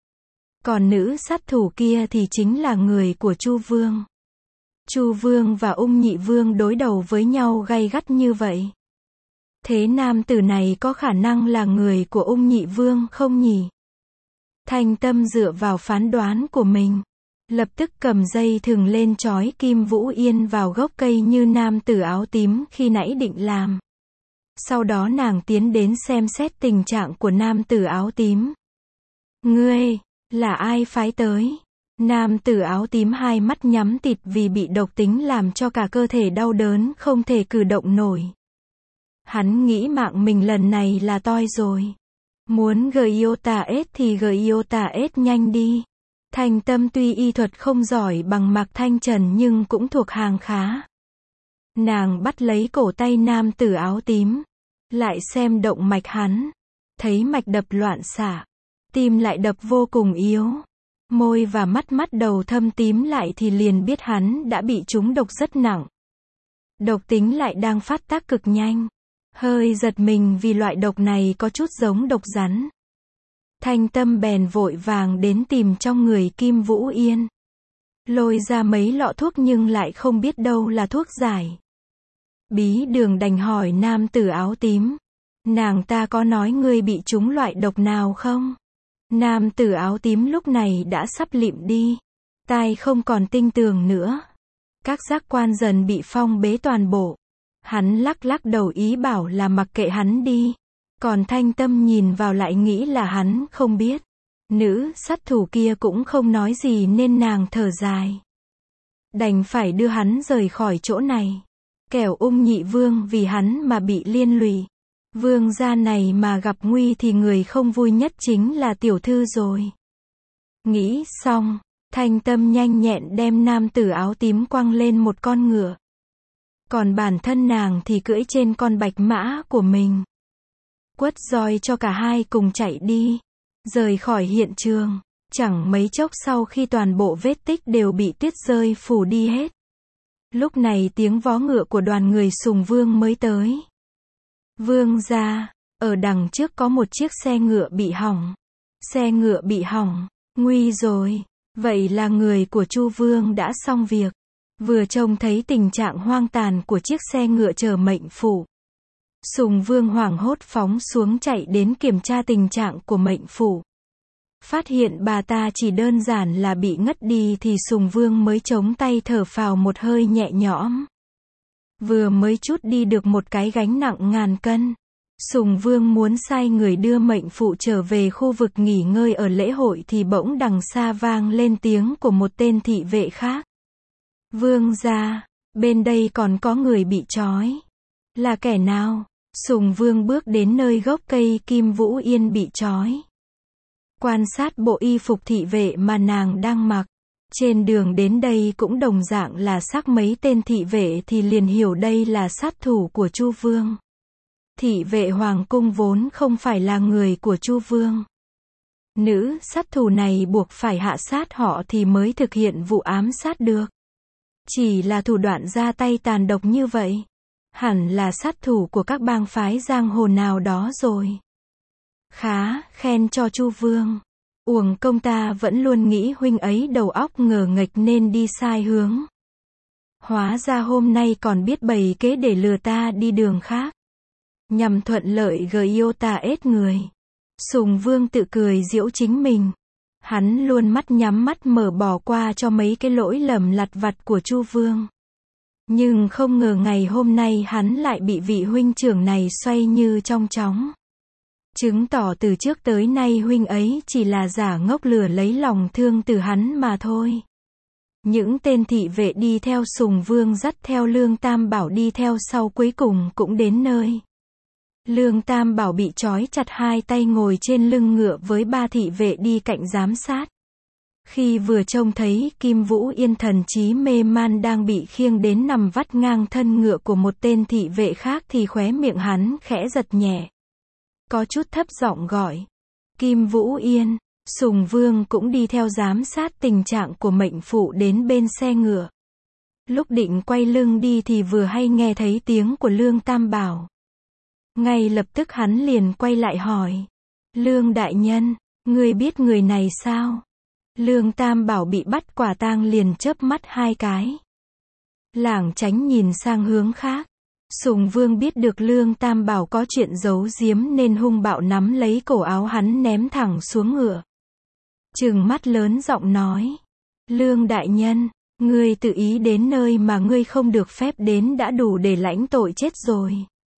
Còn nữ sát thủ kia thì chính là người của Chu Vương. Chu Vương và Ung Nhị Vương đối đầu với nhau gay gắt như vậy. Thế nam tử này có khả năng là người của Ung Nhị Vương không nhỉ? Thanh Tâm dựa vào phán đoán của mình. Lập tức cầm dây thừng lên trói Kim Vũ Yên vào gốc cây như nam tử áo tím khi nãy định làm. Sau đó nàng tiến đến xem xét tình trạng của nam tử áo tím. Ngươi, là ai phái tới? Nam tử áo tím hai mắt nhắm tịt vì bị độc tính làm cho cả cơ thể đau đớn không thể cử động nổi. Hắn nghĩ mạng mình lần này là toi rồi. Muốn Giota S thì Giota S nhanh đi. Thanh Tâm tuy y thuật không giỏi bằng Mạc Thanh Trần nhưng cũng thuộc hàng khá. Nàng bắt lấy cổ tay nam tử áo tím. Lại xem động mạch hắn. Thấy mạch đập loạn xạ. Tim lại đập vô cùng yếu. Môi và mắt mắt đầu thâm tím lại thì liền biết hắn đã bị trúng độc rất nặng. Độc tính lại đang phát tác cực nhanh. Hơi giật mình vì loại độc này có chút giống độc rắn. Thanh Tâm bèn vội vàng đến tìm trong người Kim Vũ Yên. Lôi ra mấy lọ thuốc nhưng lại không biết đâu là thuốc giải. Bí Đường đành hỏi nam tử áo tím. Nàng ta có nói ngươi bị trúng loại độc nào không? Nam tử áo tím lúc này đã sắp lịm đi. Tai không còn tinh tường nữa. Các giác quan dần bị phong bế toàn bộ. Hắn lắc lắc đầu ý bảo là mặc kệ hắn đi. Còn Thanh Tâm nhìn vào lại nghĩ là hắn không biết. Nữ sát thủ kia cũng không nói gì nên nàng thở dài. Đành phải đưa hắn rời khỏi chỗ này. Kẻo Ung Nhị Vương vì hắn mà bị liên lụy. Vương gia này mà gặp nguy thì người không vui nhất chính là tiểu thư rồi. Nghĩ xong, Thanh Tâm nhanh nhẹn đem nam tử áo tím quăng lên một con ngựa. Còn bản thân nàng thì cưỡi trên con bạch mã của mình. Quất roi cho cả hai cùng chạy đi. Rời khỏi hiện trường. Chẳng mấy chốc sau khi toàn bộ vết tích đều bị tuyết rơi phủ đi hết. Lúc này tiếng vó ngựa của đoàn người Sùng Vương mới tới. Vương gia, ở đằng trước có một chiếc xe ngựa bị hỏng. Xe ngựa bị hỏng, nguy rồi. Vậy là người của Chu Vương đã xong việc. Vừa trông thấy tình trạng hoang tàn của chiếc xe ngựa chở mệnh phủ. Sùng Vương hoảng hốt phóng xuống chạy đến kiểm tra tình trạng của mệnh phủ. Phát hiện bà ta chỉ đơn giản là bị ngất đi thì Sùng Vương mới chống tay thở phào một hơi nhẹ nhõm. Vừa mới trút đi được một cái gánh nặng ngàn cân. Sùng Vương muốn sai người đưa mệnh phụ trở về khu vực nghỉ ngơi ở lễ hội thì bỗng đằng xa vang lên tiếng của một tên thị vệ khác. Vương gia, bên đây còn có người bị trói. Là kẻ nào? Sùng Vương bước đến nơi gốc cây Kim Vũ Yên bị trói. Quan sát bộ y phục thị vệ mà nàng đang mặc. Trên đường đến đây cũng đồng dạng là xác mấy tên thị vệ thì liền hiểu đây là sát thủ của Chu Vương. Thị vệ hoàng cung vốn không phải là người của Chu Vương. Nữ sát thủ này buộc phải hạ sát họ thì mới thực hiện vụ ám sát được. Chỉ là thủ đoạn ra tay tàn độc như vậy. Hẳn là sát thủ của các bang phái giang hồ nào đó rồi. Khá, khen cho Chu Vương. Uổng công ta vẫn luôn nghĩ huynh ấy đầu óc ngờ nghệch nên đi sai hướng. Hóa ra hôm nay còn biết bày kế để lừa ta đi đường khác. Nhằm thuận lợi gợi yêu ta ết người. Sùng Vương tự cười giễu chính mình. Hắn luôn mắt nhắm mắt mở bỏ qua cho mấy cái lỗi lầm lặt vặt của Chu Vương. Nhưng không ngờ ngày hôm nay hắn lại bị vị huynh trưởng này xoay như trong chóng. Chứng tỏ từ trước tới nay huynh ấy chỉ là giả ngốc lừa lấy lòng thương từ hắn mà thôi. Những tên thị vệ đi theo Sùng Vương dắt theo Lương Tam Bảo đi theo sau cuối cùng cũng đến nơi. Lương Tam Bảo bị trói chặt hai tay ngồi trên lưng ngựa với ba thị vệ đi cạnh giám sát. Khi vừa trông thấy Kim Vũ Yên thần trí mê man đang bị khiêng đến nằm vắt ngang thân ngựa của một tên thị vệ khác thì khóe miệng hắn khẽ giật nhẹ. Có chút thấp giọng gọi. Kim Vũ Yên, Sùng Vương cũng đi theo giám sát tình trạng của mệnh phụ đến bên xe ngựa. Lúc định quay lưng đi thì vừa hay nghe thấy tiếng của Lương Tam Bảo. Ngay lập tức hắn liền quay lại hỏi. Lương đại nhân, ngươi biết người này sao? Lương Tam Bảo bị bắt quả tang liền chớp mắt hai cái. Lảng tránh nhìn sang hướng khác. Sùng Vương biết được Lương Tam Bảo có chuyện giấu giếm nên hung bạo nắm lấy cổ áo hắn ném thẳng xuống ngựa. Trừng mắt lớn giọng nói. Lương đại nhân, ngươi tự ý đến nơi mà ngươi không được phép đến đã đủ để lãnh tội chết rồi.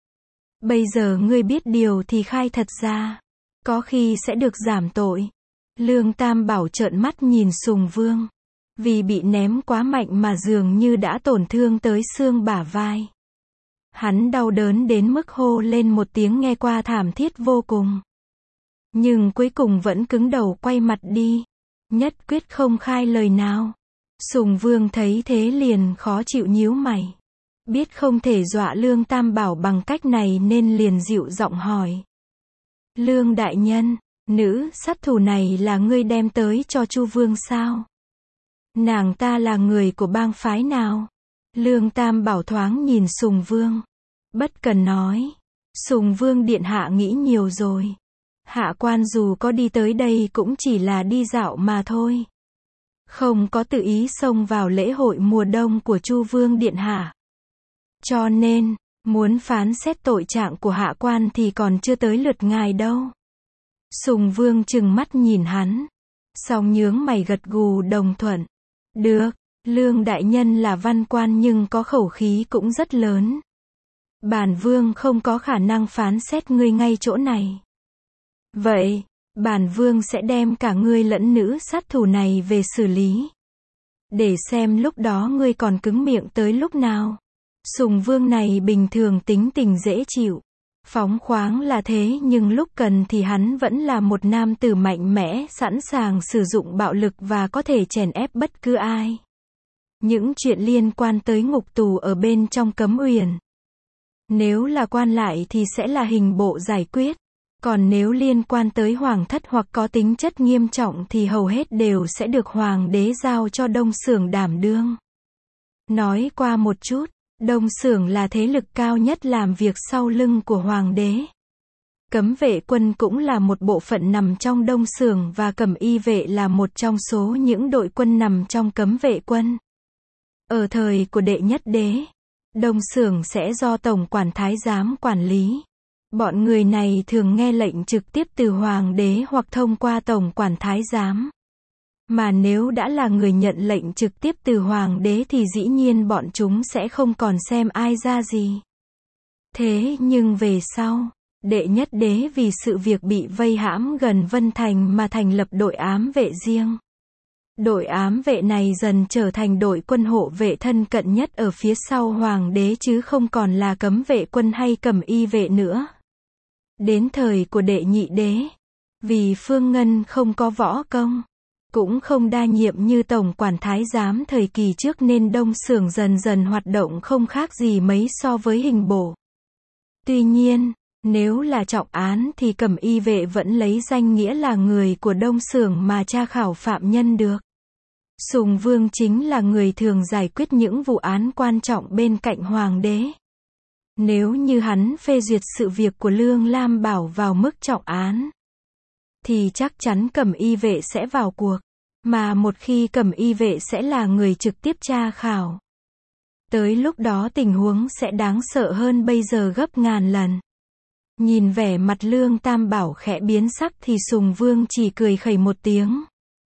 Bây giờ ngươi biết điều thì khai thật ra. Có khi sẽ được giảm tội. Lương Tam Bảo trợn mắt nhìn Sùng Vương. Vì bị ném quá mạnh mà dường như đã tổn thương tới xương bả vai. Hắn đau đớn đến mức hô lên một tiếng nghe qua thảm thiết vô cùng. Nhưng cuối cùng vẫn cứng đầu quay mặt đi. Nhất quyết không khai lời nào. Sùng Vương thấy thế liền khó chịu nhíu mày. Biết không thể dọa Lương Tam Bảo bằng cách này nên liền dịu giọng hỏi. Lương đại nhân, nữ sát thủ này là ngươi đem tới cho Chu Vương sao? Nàng ta là người của bang phái nào? Lương Tam Bảo thoáng nhìn Sùng Vương. Bất cần nói. Sùng Vương điện hạ nghĩ nhiều rồi. Hạ quan dù có đi tới đây cũng chỉ là đi dạo mà thôi. Không có tự ý xông vào lễ hội mùa đông của Chu Vương điện hạ. Cho nên, muốn phán xét tội trạng của hạ quan thì còn chưa tới lượt ngài đâu. Sùng Vương trừng mắt nhìn hắn. Xong nhướng mày gật gù đồng thuận. Được, Lương đại nhân là văn quan nhưng có khẩu khí cũng rất lớn. Bản vương không có khả năng phán xét ngươi ngay chỗ này. Vậy, bản vương sẽ đem cả ngươi lẫn nữ sát thủ này về xử lý. Để xem lúc đó ngươi còn cứng miệng tới lúc nào. Sùng vương này bình thường tính tình dễ chịu, phóng khoáng là thế, nhưng lúc cần thì hắn vẫn là một nam tử mạnh mẽ, sẵn sàng sử dụng bạo lực và có thể chèn ép bất cứ ai. Những chuyện liên quan tới ngục tù ở bên trong Cấm Uyển, nếu là quan lại thì sẽ là hình bộ giải quyết. Còn nếu liên quan tới hoàng thất hoặc có tính chất nghiêm trọng thì hầu hết đều sẽ được hoàng đế giao cho Đông Xưởng đảm đương. Nói qua một chút, Đông Xưởng là thế lực cao nhất làm việc sau lưng của hoàng đế. Cấm vệ quân cũng là một bộ phận nằm trong Đông Xưởng và Cẩm Y vệ là một trong số những đội quân nằm trong cấm vệ quân. Ở thời của đệ nhất đế, Đông Xưởng sẽ do Tổng quản Thái giám quản lý. Bọn người này thường nghe lệnh trực tiếp từ hoàng đế hoặc thông qua Tổng quản Thái giám. Mà nếu đã là người nhận lệnh trực tiếp từ hoàng đế thì dĩ nhiên bọn chúng sẽ không còn xem ai ra gì. Thế nhưng về sau, đệ nhất đế vì sự việc bị vây hãm gần Vân Thành mà thành lập đội ám vệ riêng. Đội ám vệ này dần trở thành đội quân hộ vệ thân cận nhất ở phía sau hoàng đế chứ không còn là cấm vệ quân hay Cẩm Y vệ nữa. Đến thời của đệ nhị đế, vì Phương Ngân không có võ công, cũng không đa nhiệm như Tổng quản Thái giám thời kỳ trước nên Đông Xưởng dần dần hoạt động không khác gì mấy so với hình bộ. Tuy nhiên, nếu là trọng án thì Cẩm Y vệ vẫn lấy danh nghĩa là người của Đông Xưởng mà tra khảo phạm nhân được. Sùng vương chính là người thường giải quyết những vụ án quan trọng bên cạnh hoàng đế. Nếu như hắn phê duyệt sự việc của Lương Lam Bảo vào mức trọng án, thì chắc chắn Cẩm Y vệ sẽ vào cuộc. Mà một khi Cẩm Y vệ sẽ là người trực tiếp tra khảo, tới lúc đó tình huống sẽ đáng sợ hơn bây giờ gấp ngàn lần. Nhìn vẻ mặt Lương Tam Bảo khẽ biến sắc thì Sùng vương chỉ cười khẩy một tiếng,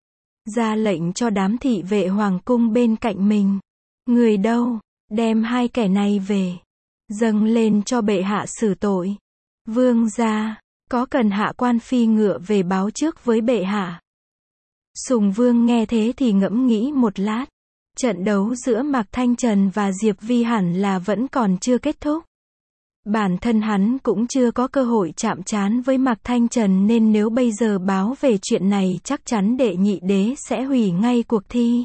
ra lệnh cho đám thị vệ hoàng cung bên cạnh mình. Người đâu, đem hai kẻ này về, dâng lên cho bệ hạ xử tội. Vương gia, có cần hạ quan phi ngựa về báo trước với bệ hạ? Sùng vương nghe thế thì ngẫm nghĩ một lát. Trận đấu giữa Mạc Thanh Trần và Diệp Vi hẳn là vẫn còn chưa kết thúc. Bản thân hắn cũng chưa có cơ hội chạm trán với Mạc Thanh Trần nên nếu bây giờ báo về chuyện này chắc chắn đệ nhị đế sẽ hủy ngay cuộc thi.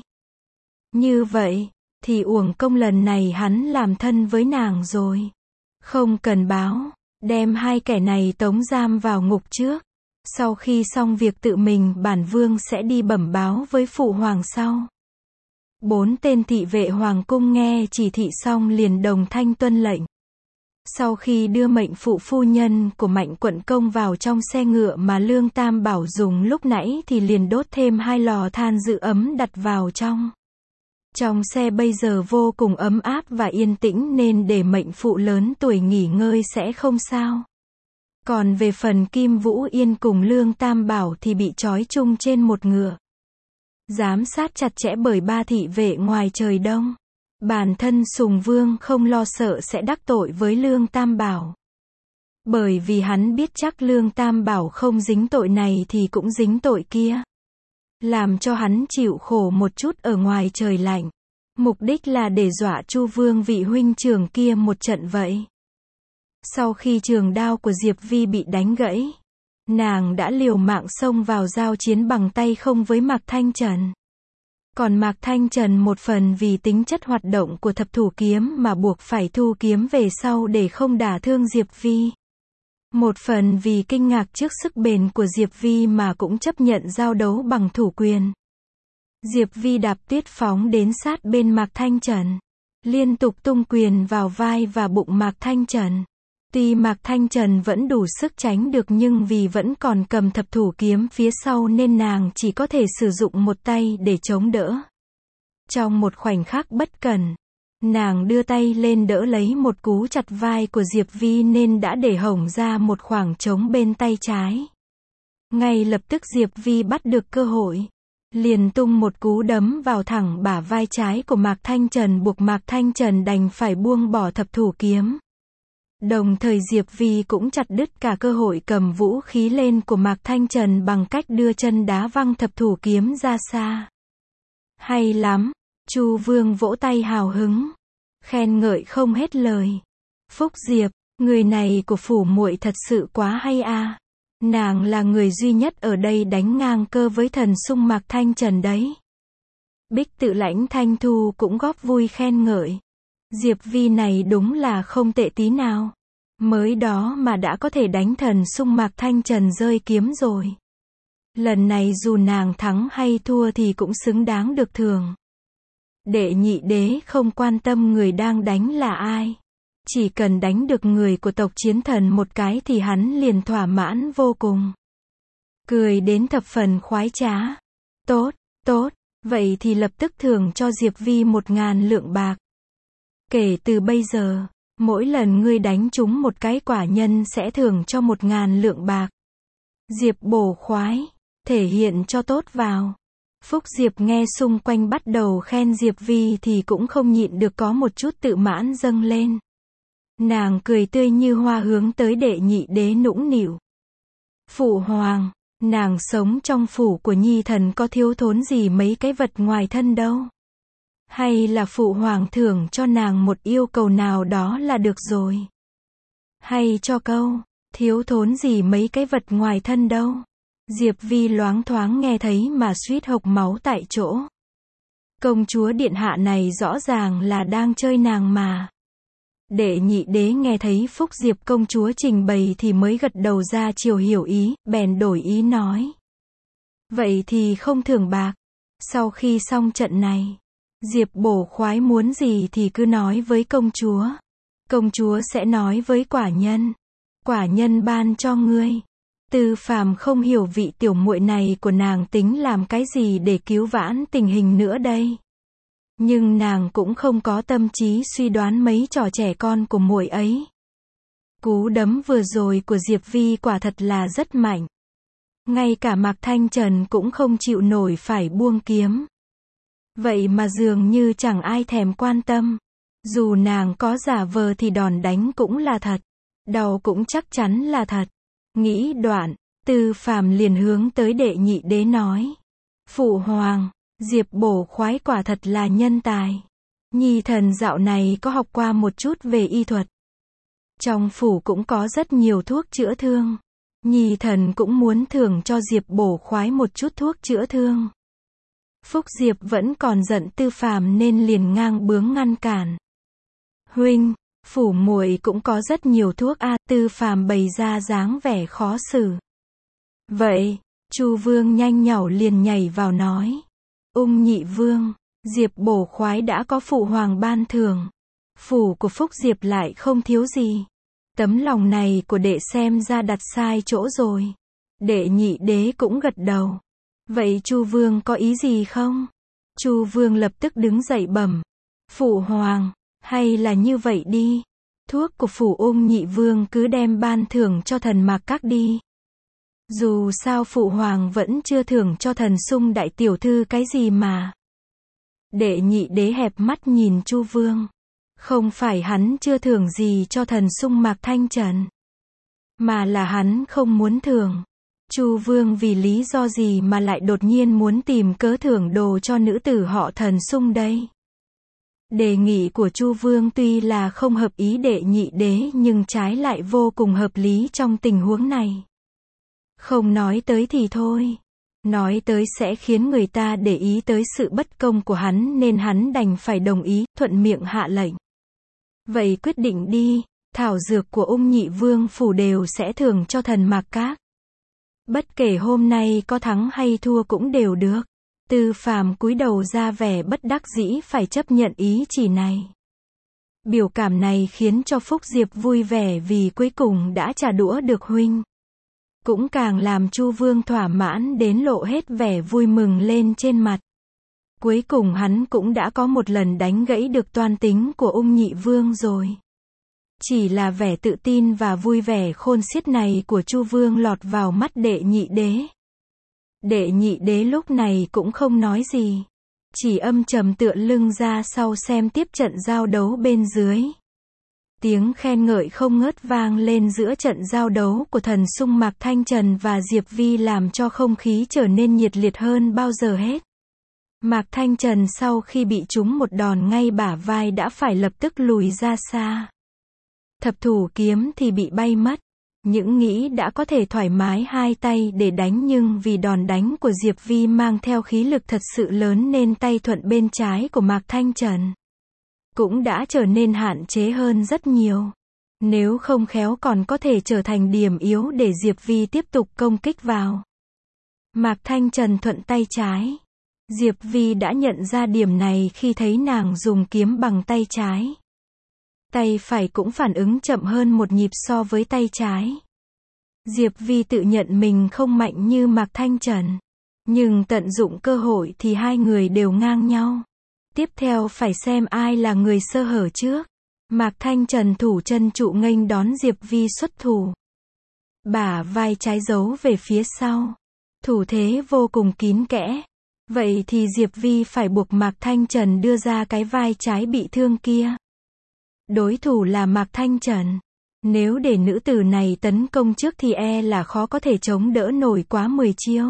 Như vậy, thì uổng công lần này hắn làm thân với nàng rồi. Không cần báo, đem hai kẻ này tống giam vào ngục trước. Sau khi xong việc tự mình bản vương sẽ đi bẩm báo với phụ hoàng sau. Bốn tên thị vệ hoàng cung nghe chỉ thị xong liền đồng thanh tuân lệnh. Sau khi đưa mệnh phụ phu nhân của Mạnh Quận Công vào trong xe ngựa mà Lương Tam Bảo dùng lúc nãy thì liền đốt thêm hai lò than giữ ấm đặt vào trong. Trong xe bây giờ vô cùng ấm áp và yên tĩnh nên để mệnh phụ lớn tuổi nghỉ ngơi sẽ không sao. Còn về phần Kim Vũ Yên cùng Lương Tam Bảo thì bị trói chung trên một ngựa, giám sát chặt chẽ bởi ba thị vệ ngoài trời đông. Bản thân Sùng Vương không lo sợ sẽ đắc tội với Lương Tam Bảo. Bởi vì hắn biết chắc Lương Tam Bảo không dính tội này thì cũng dính tội kia. Làm cho hắn chịu khổ một chút ở ngoài trời lạnh. Mục đích là để dọa Chu Vương vị huynh trưởng kia một trận vậy. Sau khi trường đao của Diệp Vi bị đánh gãy, nàng đã liều mạng xông vào giao chiến bằng tay không với Mạc Thanh Trần. Còn Mạc Thanh Trần một phần vì tính chất hoạt động của thập thủ kiếm mà buộc phải thu kiếm về sau để không đả thương Diệp Vi. Một phần vì kinh ngạc trước sức bền của Diệp Vi mà cũng chấp nhận giao đấu bằng thủ quyền. Diệp Vi đạp tuyết phóng đến sát bên Mạc Thanh Trần, liên tục tung quyền vào vai và bụng Mạc Thanh Trần. Tuy Mạc Thanh Trần vẫn đủ sức tránh được nhưng vì vẫn còn cầm thập thủ kiếm phía sau nên nàng chỉ có thể sử dụng một tay để chống đỡ. Trong một khoảnh khắc bất cẩn, nàng đưa tay lên đỡ lấy một cú chặt vai của Diệp Vi nên đã để hổng ra một khoảng trống bên tay trái. Ngay lập tức Diệp Vi bắt được cơ hội, liền tung một cú đấm vào thẳng bả vai trái của Mạc Thanh Trần buộc Mạc Thanh Trần đành phải buông bỏ thập thủ kiếm. Đồng thời Diệp Vi cũng chặt đứt cả cơ hội cầm vũ khí lên của Mạc Thanh Trần bằng cách đưa chân đá văng thập thủ kiếm ra xa. Hay lắm, Chu Vương vỗ tay hào hứng, khen ngợi không hết lời. Phúc Diệp, người này của phủ muội thật sự quá hay a. Nàng là người duy nhất ở đây đánh ngang cơ với thần sung Mạc Thanh Trần đấy. Bích Tự Lãnh Thanh Thu cũng góp vui khen ngợi. Diệp Vi này đúng là không tệ tí nào. Mới đó mà đã có thể đánh thần sung Mạc Thanh Trần rơi kiếm rồi. Lần này dù nàng thắng hay thua thì cũng xứng đáng được thưởng. Đệ Nhị Đế không quan tâm người đang đánh là ai. Chỉ cần đánh được người của tộc Chiến Thần một cái thì hắn liền thỏa mãn vô cùng. Cười đến thập phần khoái trá. Tốt, tốt, vậy thì lập tức thưởng cho Diệp Vi một ngàn lượng bạc. Kể từ bây giờ, mỗi lần ngươi đánh trúng một cái quả nhân sẽ thưởng cho một ngàn lượng bạc. Diệp bổ khoái, thể hiện cho tốt vào. Phúc Diệp nghe xung quanh bắt đầu khen Diệp Vi thì cũng không nhịn được có một chút tự mãn dâng lên. Nàng cười tươi như hoa hướng tới Đệ Nhị Đế nũng nịu. Phụ hoàng, nàng sống trong phủ của nhi thần có thiếu thốn gì mấy cái vật ngoài thân đâu. Hay là phụ hoàng thưởng cho nàng một yêu cầu nào đó là được rồi. Hay cho câu, thiếu thốn gì mấy cái vật ngoài thân đâu. Diệp Vi loáng thoáng nghe thấy mà suýt hộc máu tại chỗ. Công chúa điện hạ này rõ ràng là đang chơi nàng mà. Đệ Nhị Đế nghe thấy Phúc Diệp công chúa trình bày thì mới gật đầu ra chiều hiểu ý, bèn đổi ý nói. Vậy thì không thưởng bạc. Sau khi xong trận này, Diệp bổ khoái muốn gì thì cứ nói với công chúa. Công chúa sẽ nói với quả nhân. Quả nhân ban cho ngươi. Tư Phàm không hiểu vị tiểu muội này của nàng tính làm cái gì để cứu vãn tình hình nữa đây. Nhưng nàng cũng không có tâm trí suy đoán mấy trò trẻ con của muội ấy. Cú đấm vừa rồi của Diệp Vi quả thật là rất mạnh. Ngay cả Mạc Thanh Trần cũng không chịu nổi phải buông kiếm. Vậy mà dường như chẳng ai thèm quan tâm. Dù nàng có giả vờ thì đòn đánh cũng là thật. Đau cũng chắc chắn là thật. Nghĩ đoạn, Tư Phàm liền hướng tới Đệ Nhị Đế nói. Phụ hoàng, Diệp bổ khoái quả thật là nhân tài. Nhi thần dạo này có học qua một chút về y thuật. Trong phủ cũng có rất nhiều thuốc chữa thương. Nhi thần cũng muốn thưởng cho Diệp bổ khoái một chút thuốc chữa thương. Phúc Diệp vẫn còn giận Tư Phàm nên liền ngang bướng ngăn cản. Huynh, phủ muội cũng có rất nhiều thuốc a. Tư Phàm bày ra dáng vẻ khó xử. Vậy, Chu Vương nhanh nhảu liền nhảy vào nói. Ung Nhị Vương, Diệp bổ khoái đã có phụ hoàng ban thưởng. Phủ của Phúc Diệp lại không thiếu gì. Tấm lòng này của đệ xem ra đặt sai chỗ rồi. Đệ Nhị Đế cũng gật đầu. Vậy Chu Vương có ý gì không? Chu Vương lập tức đứng dậy bẩm. Phụ hoàng, hay là như vậy đi. Thuốc của phủ Ung Nhị Vương cứ đem ban thưởng cho thần Mạc Các đi. Dù sao phụ hoàng vẫn chưa thưởng cho thần sung đại tiểu thư cái gì mà. Đệ Nhị Đế hẹp mắt nhìn Chu Vương. Không phải hắn chưa thưởng gì cho thần sung Mạc Thanh Trần. Mà là hắn không muốn thưởng. Chu Vương vì lý do gì mà lại đột nhiên muốn tìm cớ thưởng đồ cho nữ tử họ thần sung đây? Đề nghị của Chu Vương tuy là không hợp ý Đệ Nhị Đế nhưng trái lại vô cùng hợp lý trong tình huống này. Không nói tới thì thôi. Nói tới sẽ khiến người ta để ý tới sự bất công của hắn nên hắn đành phải đồng ý, thuận miệng hạ lệnh. Vậy quyết định đi, thảo dược của Ung Nhị Vương phủ đều sẽ thưởng cho thần Mạc Các. Bất kể hôm nay có thắng hay thua cũng đều được. Tư Phàm cúi đầu ra vẻ bất đắc dĩ phải chấp nhận ý chỉ này. Biểu cảm này khiến cho Phúc Diệp vui vẻ vì cuối cùng đã trả đũa được huynh. Cũng càng làm Chu Vương thỏa mãn đến lộ hết vẻ vui mừng lên trên mặt. Cuối cùng hắn cũng đã có một lần đánh gãy được toan tính của Ung Nhị Vương rồi. Chỉ là vẻ tự tin và vui vẻ khôn xiết này của Chu Vương lọt vào mắt Đệ Nhị Đế. Đệ Nhị Đế lúc này cũng không nói gì. Chỉ âm trầm tựa lưng ra sau xem tiếp trận giao đấu bên dưới. Tiếng khen ngợi không ngớt vang lên giữa trận giao đấu của thần sung Mạc Thanh Trần và Diệp Vi làm cho không khí trở nên nhiệt liệt hơn bao giờ hết. Mạc Thanh Trần sau khi bị trúng một đòn ngay bả vai đã phải lập tức lùi ra xa. Thập thủ kiếm thì bị bay mất. Những nghĩ đã có thể thoải mái hai tay để đánh nhưng vì đòn đánh của Diệp Vi mang theo khí lực thật sự lớn nên tay thuận bên trái của Mạc Thanh Trần cũng đã trở nên hạn chế hơn rất nhiều. Nếu không khéo còn có thể trở thành điểm yếu để Diệp Vi tiếp tục công kích vào. Mạc Thanh Trần thuận tay trái. Diệp Vi đã nhận ra điểm này khi thấy nàng dùng kiếm bằng tay trái. Tay phải cũng phản ứng chậm hơn một nhịp so với tay trái. Diệp Vi tự nhận mình không mạnh như Mạc Thanh Trần. Nhưng tận dụng cơ hội thì hai người đều ngang nhau. Tiếp theo phải xem ai là người sơ hở trước. Mạc Thanh Trần thủ chân trụ nghênh đón Diệp Vi xuất thủ. Bả vai trái giấu về phía sau. Thủ thế vô cùng kín kẽ. Vậy thì Diệp Vi phải buộc Mạc Thanh Trần đưa ra cái vai trái bị thương kia. Đối thủ là Mạc Thanh Trần. Nếu để nữ tử này tấn công trước thì e là khó có thể chống đỡ nổi quá mười chiêu.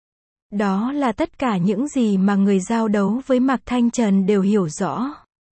Đó là tất cả những gì mà người giao đấu với Mạc Thanh Trần đều hiểu rõ.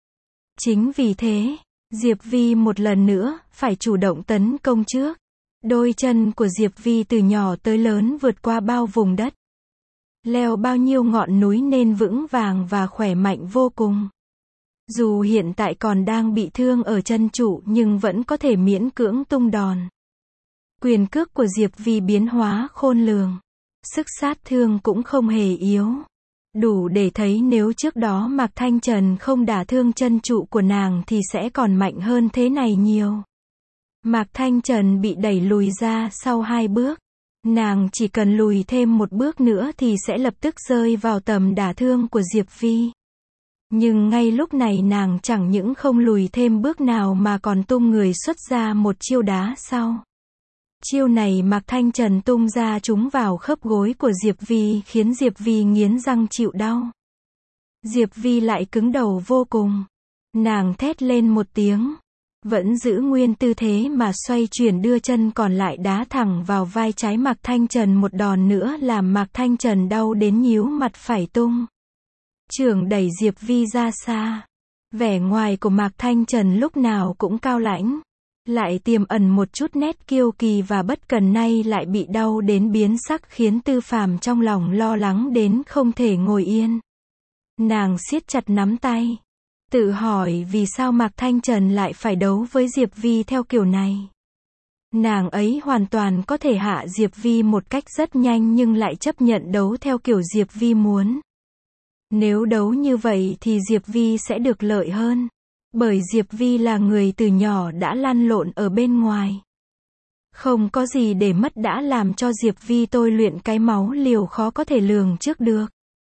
Chính vì thế, Diệp Vi một lần nữa phải chủ động tấn công trước. Đôi chân của Diệp Vi từ nhỏ tới lớn vượt qua bao vùng đất. Leo bao nhiêu ngọn núi nên vững vàng và khỏe mạnh vô cùng. Dù hiện tại còn đang bị thương ở chân trụ nhưng vẫn có thể miễn cưỡng tung đòn. Quyền cước của Diệp Vi biến hóa khôn lường. Sức sát thương cũng không hề yếu. Đủ để thấy nếu trước đó Mạc Thanh Trần không đả thương chân trụ của nàng thì sẽ còn mạnh hơn thế này nhiều. Mạc Thanh Trần bị đẩy lùi ra sau hai bước. Nàng chỉ cần lùi thêm một bước nữa thì sẽ lập tức rơi vào tầm đả thương của Diệp Vi. Nhưng ngay lúc này nàng chẳng những không lùi thêm bước nào mà còn tung người xuất ra một chiêu đá sau. Chiêu này Mạc Thanh Trần tung ra trúng vào khớp gối của Diệp Vi khiến Diệp Vi nghiến răng chịu đau. Diệp Vi lại cứng đầu vô cùng. Nàng thét lên một tiếng. Vẫn giữ nguyên tư thế mà xoay chuyển đưa chân còn lại đá thẳng vào vai trái Mạc Thanh Trần một đòn nữa làm Mạc Thanh Trần đau đến nhíu mặt phải tung. Chưởng đẩy Diệp Vi ra xa. Vẻ ngoài của Mạc Thanh Trần lúc nào cũng cao lãnh. Lại tiềm ẩn một chút nét kiêu kỳ và bất cần nay lại bị đau đến biến sắc khiến Tư Phàm trong lòng lo lắng đến không thể ngồi yên. Nàng siết chặt nắm tay. Tự hỏi vì sao Mạc Thanh Trần lại phải đấu với Diệp Vi theo kiểu này. Nàng ấy hoàn toàn có thể hạ Diệp Vi một cách rất nhanh nhưng lại chấp nhận đấu theo kiểu Diệp Vi muốn. Nếu đấu như vậy thì Diệp Vi sẽ được lợi hơn. Bởi Diệp Vi là người từ nhỏ đã lăn lộn ở bên ngoài. Không có gì để mất đã làm cho Diệp Vi tôi luyện cái máu liều khó có thể lường trước được.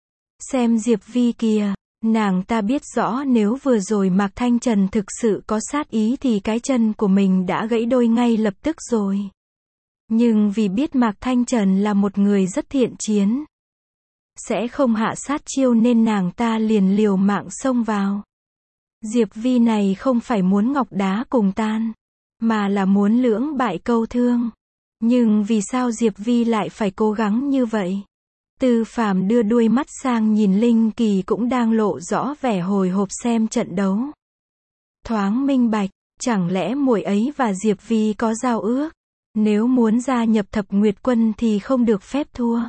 Xem Diệp Vi kìa, nàng ta biết rõ nếu vừa rồi Mạc Thanh Trần thực sự có sát ý thì cái chân của mình đã gãy đôi ngay lập tức rồi. Nhưng vì biết Mạc Thanh Trần là một người rất thiện chiến, sẽ không hạ sát chiêu nên nàng ta liền liều mạng xông vào. Diệp Vi này không phải muốn ngọc đá cùng tan, mà là muốn lưỡng bại câu thương. Nhưng vì sao Diệp Vi lại phải cố gắng như vậy? Tư Phàm đưa đuôi mắt sang nhìn Linh Kỳ cũng đang lộ rõ vẻ hồi hộp xem trận đấu. Thoáng minh bạch, chẳng lẽ muội ấy và Diệp Vi có giao ước? Nếu muốn gia nhập Thập Nguyệt Quân thì không được phép thua.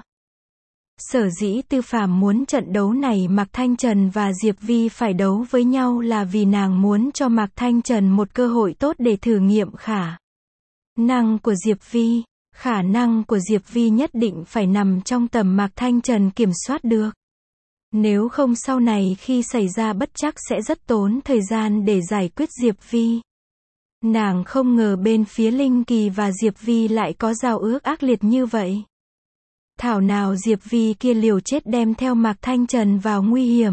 Sở dĩ Tư Phàm muốn trận đấu này Mạc Thanh Trần và Diệp Vi phải đấu với nhau là vì nàng muốn cho Mạc Thanh Trần một cơ hội tốt để thử nghiệm khả năng của Diệp Vi. Khả năng của Diệp Vi nhất định phải nằm trong tầm Mạc Thanh Trần kiểm soát được. Nếu không sau này khi xảy ra bất trắc sẽ rất tốn thời gian để giải quyết Diệp Vi. Nàng không ngờ bên phía Linh Kỳ và Diệp Vi lại có giao ước ác liệt như vậy. Thảo nào Diệp Vi kia liều chết đem theo Mạc Thanh Trần vào nguy hiểm.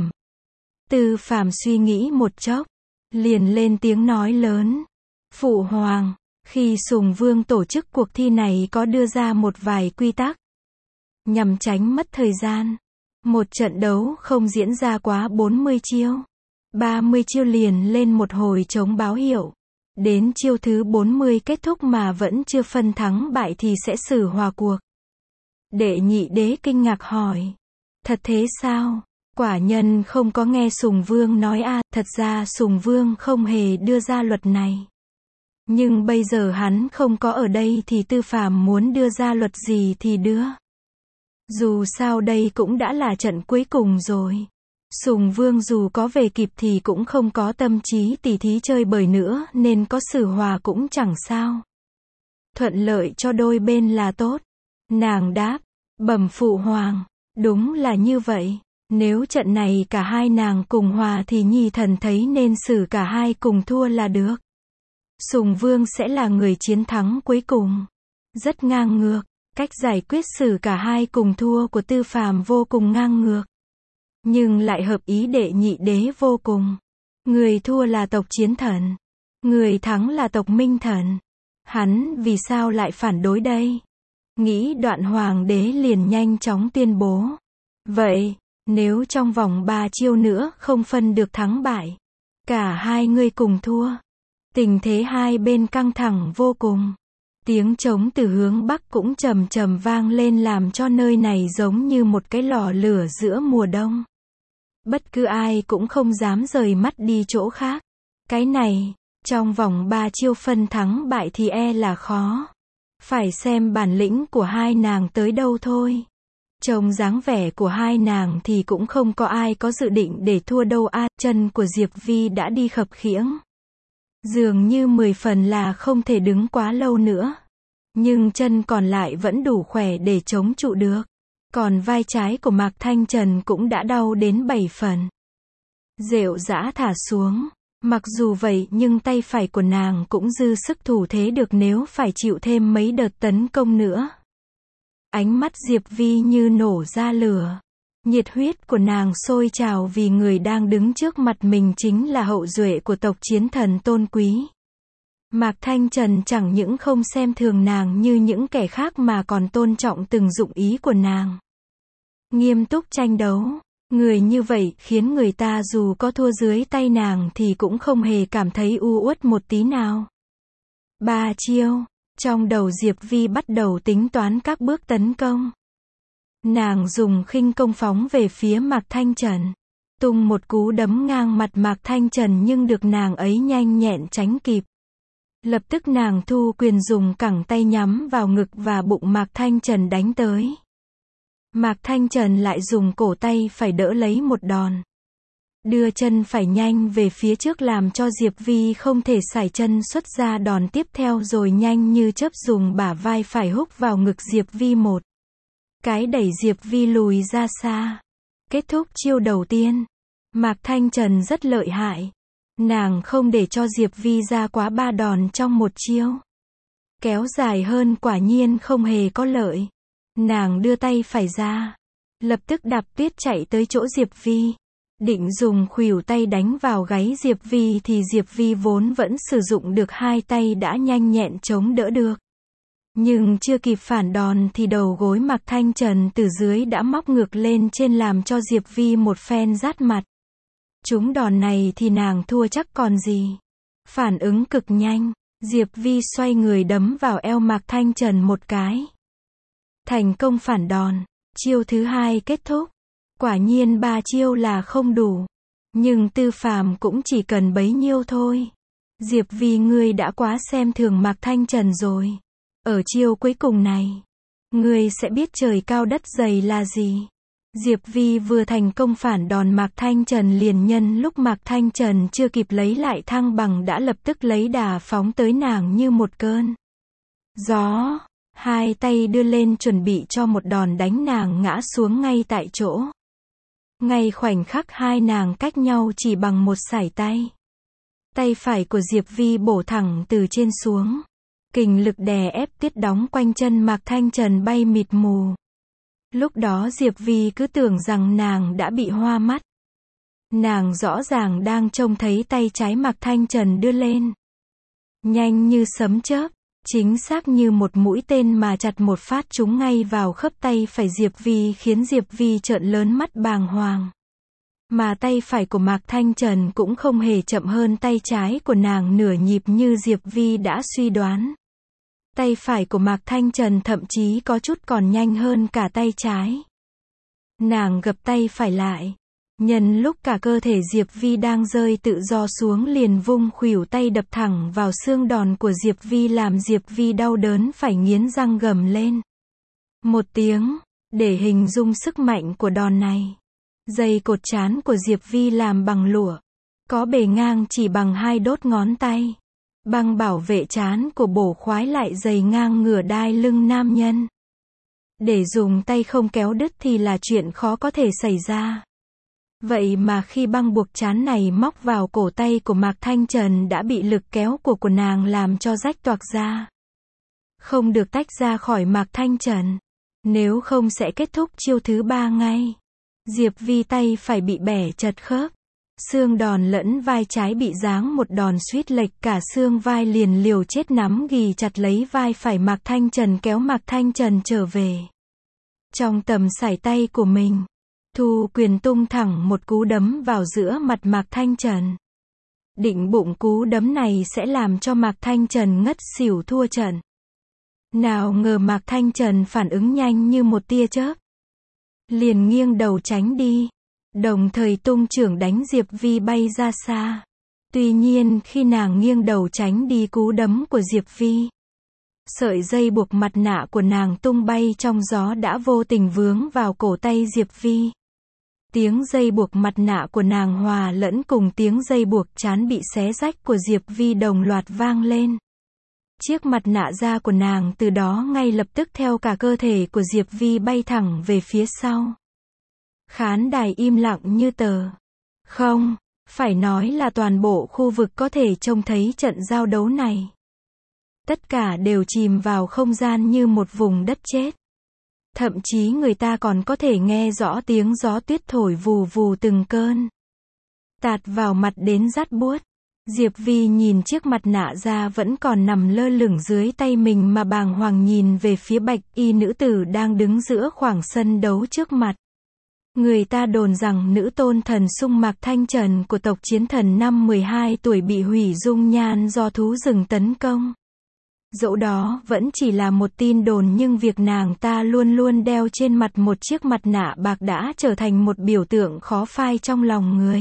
Tư Phàm suy nghĩ một chốc, liền lên tiếng nói lớn. Phụ hoàng, khi Sùng Vương tổ chức cuộc thi này có đưa ra một vài quy tắc. Nhằm tránh mất thời gian. Một trận đấu không diễn ra quá bốn mươi chiêu. ba mươi chiêu liền lên một hồi chống báo hiệu. Đến chiêu thứ bốn mươi kết thúc mà vẫn chưa phân thắng bại thì sẽ xử hòa cuộc. Đệ nhị đế kinh ngạc hỏi. Thật thế sao? Quả nhân không có nghe Sùng Vương nói a, à, thật ra Sùng Vương không hề đưa ra luật này. Nhưng bây giờ hắn không có ở đây thì Tư Phàm muốn đưa ra luật gì thì đưa. Dù sao đây cũng đã là trận cuối cùng rồi. Sùng Vương dù có về kịp thì cũng không có tâm trí tỉ thí chơi bời nữa nên có xử hòa cũng chẳng sao. Thuận lợi cho đôi bên là tốt. Nàng đáp, bẩm phụ hoàng, đúng là như vậy. Nếu trận này cả hai nàng cùng hòa thì nhi thần thấy nên xử cả hai cùng thua là được. Sùng Vương sẽ là người chiến thắng cuối cùng. Rất ngang ngược, cách giải quyết xử cả hai cùng thua của Tư Phàm vô cùng ngang ngược. Nhưng lại hợp ý đệ nhị đế vô cùng. Người thua là tộc Chiến Thần, người thắng là tộc Minh Thần. Hắn vì sao lại phản đối đây? Nghĩ đoạn hoàng đế liền nhanh chóng tuyên bố. Vậy, nếu trong vòng ba chiêu nữa không phân được thắng bại, cả hai người cùng thua. Tình thế hai bên căng thẳng vô cùng. Tiếng trống từ hướng bắc cũng trầm trầm vang lên làm cho nơi này giống như một cái lò lửa giữa mùa đông. Bất cứ ai cũng không dám rời mắt đi chỗ khác. Cái này, trong vòng ba chiêu phân thắng bại thì e là khó. Phải xem bản lĩnh của hai nàng tới đâu thôi. Trông dáng vẻ của hai nàng thì cũng không có ai có dự định để thua đâu a. À, chân của Diệp Vi đã đi khập khiễng. Dường như mười phần là không thể đứng quá lâu nữa. Nhưng chân còn lại vẫn đủ khỏe để chống trụ được. Còn vai trái của Mạc Thanh Trần cũng đã đau đến bảy phần. Rệu rã thả xuống. Mặc dù vậy nhưng tay phải của nàng cũng dư sức thủ thế được nếu phải chịu thêm mấy đợt tấn công nữa. Ánh mắt Diệp Vi như nổ ra lửa. Nhiệt huyết của nàng sôi trào vì người đang đứng trước mặt mình chính là hậu duệ của tộc Chiến Thần tôn quý. Mạc Thanh Trần chẳng những không xem thường nàng như những kẻ khác mà còn tôn trọng từng dụng ý của nàng. Nghiêm túc tranh đấu. Người như vậy khiến người ta dù có thua dưới tay nàng thì cũng không hề cảm thấy u uất một tí nào. Ba chiêu. Trong đầu Diệp Vi bắt đầu tính toán các bước tấn công. Nàng dùng khinh công phóng về phía Mạc Thanh Trần. Tung một cú đấm ngang mặt Mạc Thanh Trần nhưng được nàng ấy nhanh nhẹn tránh kịp. Lập tức nàng thu quyền dùng cẳng tay nhắm vào ngực và bụng Mạc Thanh Trần đánh tới. Mạc Thanh Trần lại dùng cổ tay phải đỡ lấy một đòn. Đưa chân phải nhanh về phía trước làm cho Diệp Vi không thể sải chân xuất ra đòn tiếp theo rồi nhanh như chớp dùng bả vai phải húc vào ngực Diệp Vi một cái đẩy Diệp Vi lùi ra xa. Kết thúc chiêu đầu tiên. Mạc Thanh Trần rất lợi hại. Nàng không để cho Diệp Vi ra quá ba đòn trong một chiêu. Kéo dài hơn quả nhiên không hề có lợi. Nàng đưa tay phải ra. Lập tức đạp tuyết chạy tới chỗ Diệp Vi. Định dùng khuỷu tay đánh vào gáy Diệp Vi thì Diệp Vi vốn vẫn sử dụng được hai tay đã nhanh nhẹn chống đỡ được. Nhưng chưa kịp phản đòn thì đầu gối Mạc Thanh Trần từ dưới đã móc ngược lên trên làm cho Diệp Vi một phen rát mặt. Trúng đòn này thì nàng thua chắc còn gì. Phản ứng cực nhanh, Diệp Vi xoay người đấm vào eo Mạc Thanh Trần một cái. Thành công phản đòn. Chiêu thứ hai kết thúc. Quả nhiên ba chiêu là không đủ. Nhưng Tư Phàm cũng chỉ cần bấy nhiêu thôi. Diệp Vi ngươi đã quá xem thường Mạc Thanh Trần rồi. Ở chiêu cuối cùng này, ngươi sẽ biết trời cao đất dày là gì. Diệp Vi vừa thành công phản đòn Mạc Thanh Trần liền nhân lúc Mạc Thanh Trần chưa kịp lấy lại thăng bằng đã lập tức lấy đà phóng tới nàng như một cơn gió. Hai tay đưa lên chuẩn bị cho một đòn đánh nàng ngã xuống ngay tại chỗ. Ngay khoảnh khắc hai nàng cách nhau chỉ bằng một sải tay. Tay phải của Diệp Vi bổ thẳng từ trên xuống. Kình lực đè ép tuyết đóng quanh chân Mạc Thanh Trần bay mịt mù. Lúc đó Diệp Vi cứ tưởng rằng nàng đã bị hoa mắt. Nàng rõ ràng đang trông thấy tay trái Mạc Thanh Trần đưa lên. Nhanh như sấm chớp, chính xác như một mũi tên mà chặt một phát trúng ngay vào khớp tay phải Diệp Vi khiến Diệp Vi trợn lớn mắt bàng hoàng. Mà tay phải của Mạc Thanh Trần cũng không hề chậm hơn tay trái của nàng nửa nhịp như Diệp Vi đã suy đoán. Tay phải của Mạc Thanh Trần thậm chí có chút còn nhanh hơn cả tay trái. Nàng gập tay phải lại. Nhân lúc cả cơ thể Diệp Vi đang rơi tự do xuống liền vung khuỷu tay đập thẳng vào xương đòn của Diệp Vi làm Diệp Vi đau đớn phải nghiến răng gầm lên. Một tiếng, để hình dung sức mạnh của đòn này. Dây cột trán của Diệp Vi làm bằng lụa. Có bề ngang chỉ bằng hai đốt ngón tay. Băng bảo vệ trán của bổ khoái lại dày ngang ngửa đai lưng nam nhân. Để dùng tay không kéo đứt thì là chuyện khó có thể xảy ra. Vậy mà khi băng buộc trán này móc vào cổ tay của Mạc Thanh Trần đã bị lực kéo của của nàng làm cho rách toạc ra. Không được tách ra khỏi Mạc Thanh Trần. Nếu không sẽ kết thúc chiêu thứ ba ngay. Diệp Vi tay phải bị bẻ chật khớp. Xương đòn lẫn vai trái bị giáng một đòn suýt lệch cả xương vai liền liều chết nắm ghì chặt lấy vai phải Mạc Thanh Trần kéo Mạc Thanh Trần trở về. Trong tầm sải tay của mình. Thu quyền tung thẳng một cú đấm vào giữa mặt Mạc Thanh Trần. Định bụng cú đấm này sẽ làm cho Mạc Thanh Trần ngất xỉu thua trận. Nào ngờ Mạc Thanh Trần phản ứng nhanh như một tia chớp. Liền nghiêng đầu tránh đi. Đồng thời tung chưởng đánh Diệp Vi bay ra xa. Tuy nhiên khi nàng nghiêng đầu tránh đi cú đấm của Diệp Vi. Sợi dây buộc mặt nạ của nàng tung bay trong gió đã vô tình vướng vào cổ tay Diệp Vi. Tiếng dây buộc mặt nạ của nàng hòa lẫn cùng tiếng dây buộc trán bị xé rách của Diệp Vi đồng loạt vang lên. Chiếc mặt nạ da của nàng từ đó ngay lập tức theo cả cơ thể của Diệp Vi bay thẳng về phía sau. Khán đài im lặng như tờ. Không, phải nói là toàn bộ khu vực có thể trông thấy trận giao đấu này. Tất cả đều chìm vào không gian như một vùng đất chết. Thậm chí người ta còn có thể nghe rõ tiếng gió tuyết thổi vù vù từng cơn. Tạt vào mặt đến rát buốt. Diệp Vi nhìn chiếc mặt nạ da vẫn còn nằm lơ lửng dưới tay mình mà bàng hoàng nhìn về phía bạch y nữ tử đang đứng giữa khoảng sân đấu trước mặt. Người ta đồn rằng nữ tôn thần sung Mạc Thanh Trần của tộc Chiến Thần năm mười hai tuổi bị hủy dung nhan do thú rừng tấn công. Dẫu đó vẫn chỉ là một tin đồn nhưng việc nàng ta luôn luôn đeo trên mặt một chiếc mặt nạ bạc đã trở thành một biểu tượng khó phai trong lòng người.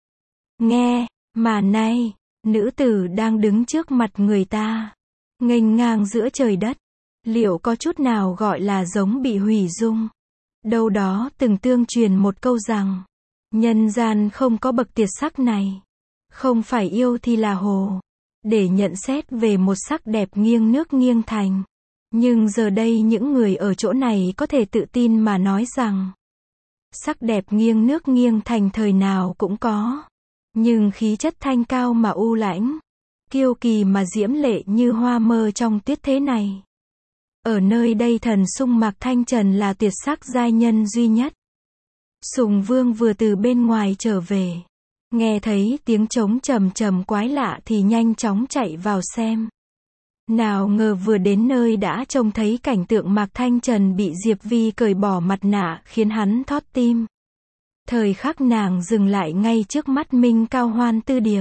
Nghe, mà nay, nữ tử đang đứng trước mặt người ta, nghênh ngang giữa trời đất, liệu có chút nào gọi là giống bị hủy dung? Đâu đó từng tương truyền một câu rằng, nhân gian không có bậc tuyệt sắc này, không phải yêu thì là hồ. Để nhận xét về một sắc đẹp nghiêng nước nghiêng thành. Nhưng giờ đây những người ở chỗ này có thể tự tin mà nói rằng, sắc đẹp nghiêng nước nghiêng thành thời nào cũng có. Nhưng khí chất thanh cao mà u lãnh, kiêu kỳ mà diễm lệ như hoa mơ trong tuyết thế này. Ở nơi đây thần sung Mạc Thanh Trần là tuyệt sắc giai nhân duy nhất. Sùng Vương vừa từ bên ngoài trở về. Nghe thấy tiếng trống trầm trầm quái lạ thì nhanh chóng chạy vào xem. Nào ngờ vừa đến nơi đã trông thấy cảnh tượng Mạc Thanh Trần bị Diệp Vi cởi bỏ mặt nạ khiến hắn thót tim. Thời khắc nàng dừng lại ngay trước mắt Minh Cao Hoan Tư Điệp.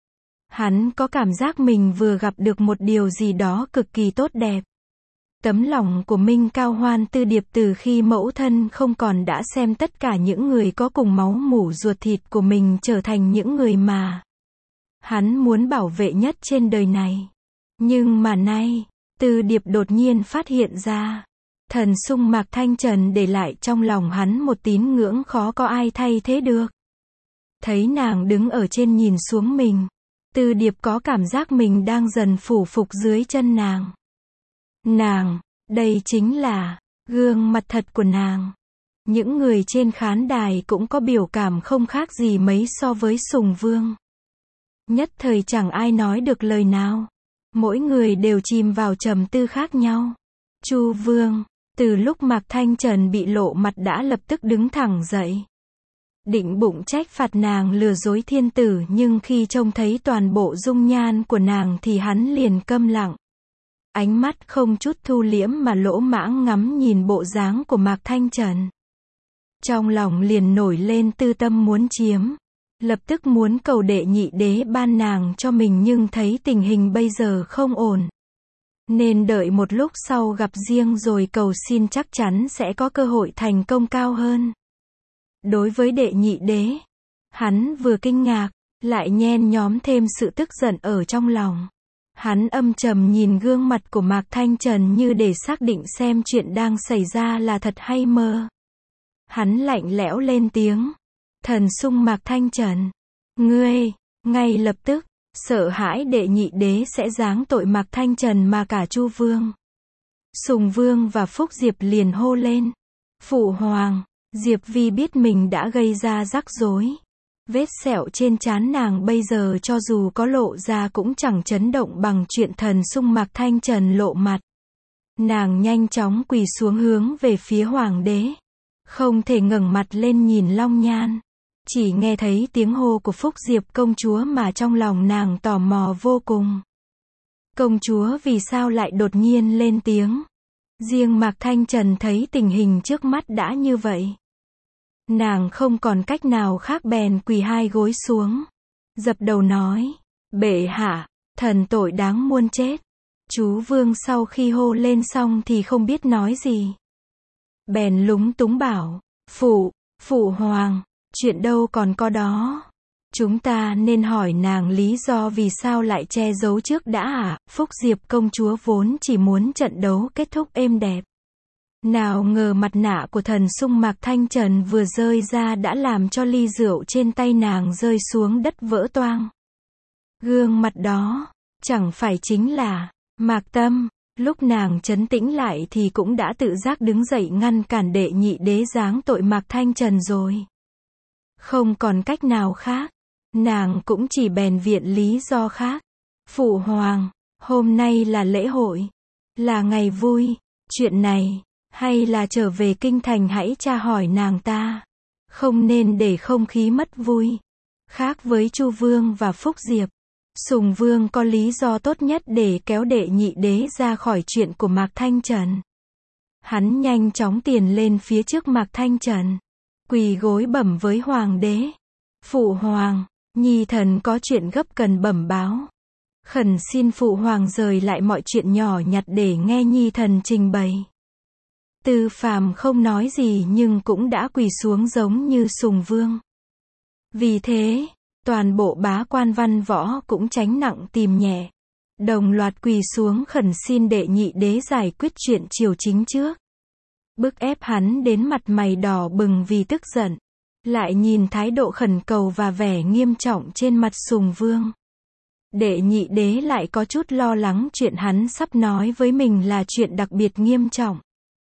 Hắn có cảm giác mình vừa gặp được một điều gì đó cực kỳ tốt đẹp. Tấm lòng của Minh Cao Hoan Tư Điệp từ khi mẫu thân không còn đã xem tất cả những người có cùng máu mủ ruột thịt của mình trở thành những người mà hắn muốn bảo vệ nhất trên đời này. Nhưng mà nay, Tư Điệp đột nhiên phát hiện ra, thần sung Mạc Thanh Trần để lại trong lòng hắn một tín ngưỡng khó có ai thay thế được. Thấy nàng đứng ở trên nhìn xuống mình, Tư Điệp có cảm giác mình đang dần phủ phục dưới chân nàng. Nàng, đây chính là gương mặt thật của nàng. Những người trên khán đài cũng có biểu cảm không khác gì mấy so với Sùng Vương. Nhất thời chẳng ai nói được lời nào. Mỗi người đều chìm vào trầm tư khác nhau. Chu Vương, từ lúc Mạc Thanh Trần bị lộ mặt đã lập tức đứng thẳng dậy. Định bụng trách phạt nàng lừa dối thiên tử nhưng khi trông thấy toàn bộ dung nhan của nàng thì hắn liền câm lặng. Ánh mắt không chút thu liễm mà lỗ mãng ngắm nhìn bộ dáng của Mạc Thanh Trần. trong lòng liền nổi lên tư tâm muốn chiếm. Lập tức muốn cầu đệ nhị đế ban nàng cho mình nhưng thấy tình hình bây giờ không ổn. Nên đợi một lúc sau gặp riêng rồi cầu xin chắc chắn sẽ có cơ hội thành công cao hơn. Đối với đệ nhị đế, hắn vừa kinh ngạc, lại nhen nhóm thêm sự tức giận ở trong lòng. Hắn âm trầm nhìn gương mặt của Mạc Thanh Trần như để xác định xem chuyện đang xảy ra là thật hay mơ. Hắn lạnh lẽo lên tiếng. Thần sung Mạc Thanh Trần. Ngươi, ngay lập tức, sợ hãi đệ nhị đế sẽ giáng tội Mạc Thanh Trần mà cả Chu Vương, Sùng Vương và Phúc Diệp liền hô lên. Phụ hoàng, Diệp Vi biết mình đã gây ra rắc rối. Vết sẹo trên trán nàng bây giờ cho dù có lộ ra cũng chẳng chấn động bằng chuyện thần sung Mạc Thanh Trần lộ mặt. Nàng nhanh chóng quỳ xuống hướng về phía hoàng đế. Không thể ngẩng mặt lên nhìn Long Nhan. Chỉ nghe thấy tiếng hô của Phúc Diệp công chúa mà trong lòng nàng tò mò vô cùng. Công chúa vì sao lại đột nhiên lên tiếng? Riêng Mạc Thanh Trần thấy tình hình trước mắt đã như vậy. Nàng không còn cách nào khác bèn quỳ hai gối xuống. Dập đầu nói. Bệ hạ, thần tội đáng muôn chết. Chú Vương sau khi hô lên xong thì không biết nói gì. Bèn lúng túng bảo. Phụ, phụ hoàng, chuyện đâu còn có đó. Chúng ta nên hỏi nàng lý do vì sao lại che giấu trước đã à? Phúc Diệp công chúa vốn chỉ muốn trận đấu kết thúc êm đẹp. Nào ngờ mặt nạ của thần sung Mạc Thanh Trần vừa rơi ra đã làm cho ly rượu trên tay nàng rơi xuống đất vỡ toang. Gương mặt đó, chẳng phải chính là Mạc Tâm. Lúc nàng trấn tĩnh lại thì cũng đã tự giác đứng dậy ngăn cản đệ nhị đế giáng tội Mạc Thanh Trần rồi. Không còn cách nào khác, nàng cũng chỉ bèn viện lý do khác. Phụ hoàng, hôm nay là lễ hội, là ngày vui, chuyện này, hay là trở về kinh thành hãy tra hỏi nàng ta. Không nên để không khí mất vui. Khác với Chu Vương và Phúc Diệp, Sùng Vương có lý do tốt nhất để kéo đệ nhị đế ra khỏi chuyện của Mạc Thanh Trần. Hắn nhanh chóng tiền lên phía trước Mạc Thanh Trần, quỳ gối bẩm với hoàng đế. Phụ hoàng, nhi thần có chuyện gấp cần bẩm báo. Khẩn xin phụ hoàng rời lại mọi chuyện nhỏ nhặt để nghe nhi thần trình bày. Tư Phàm không nói gì nhưng cũng đã quỳ xuống giống như Sùng Vương. Vì thế, toàn bộ bá quan văn võ cũng tránh nặng tìm nhẹ. Đồng loạt quỳ xuống khẩn xin đệ nhị đế giải quyết chuyện triều chính trước. Bức ép hắn đến mặt mày đỏ bừng vì tức giận. Lại nhìn thái độ khẩn cầu và vẻ nghiêm trọng trên mặt Sùng Vương. Đệ nhị đế lại có chút lo lắng chuyện hắn sắp nói với mình là chuyện đặc biệt nghiêm trọng.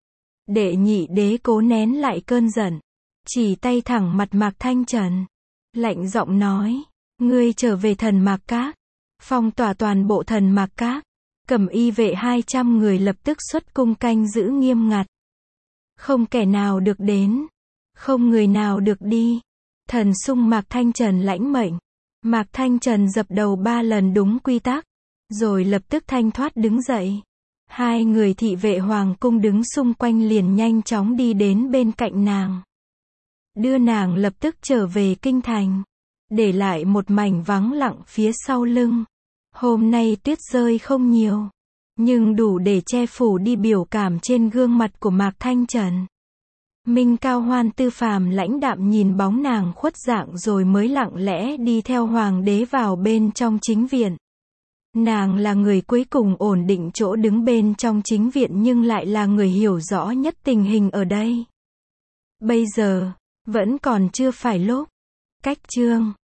Đệ nhị đế cố nén lại cơn giận. Chỉ tay thẳng mặt Mạc Thanh Trần. Lạnh giọng nói. Ngươi trở về thần Mạc Các. Phong tỏa toàn bộ thần Mạc Các. Cẩm y vệ hai trăm người lập tức xuất cung canh giữ nghiêm ngặt. Không kẻ nào được đến. Không người nào được đi. Thần sung Mạc Thanh Trần lãnh mệnh. Mạc Thanh Trần dập đầu ba lần đúng quy tắc. Rồi lập tức thanh thoát đứng dậy. Hai người thị vệ hoàng cung đứng xung quanh liền nhanh chóng đi đến bên cạnh nàng. Đưa nàng lập tức trở về kinh thành. Để lại một mảnh vắng lặng phía sau lưng. Hôm nay tuyết rơi không nhiều. Nhưng đủ để che phủ đi biểu cảm trên gương mặt của Mạc Thanh Trần. Minh Cao Hoan Tư Phàm lãnh đạm nhìn bóng nàng khuất dạng rồi mới lặng lẽ đi theo hoàng đế vào bên trong chính viện. Nàng là người cuối cùng ổn định chỗ đứng bên trong chính viện nhưng lại là người hiểu rõ nhất tình hình ở đây. Bây giờ, vẫn còn chưa phải lúc. Cách chương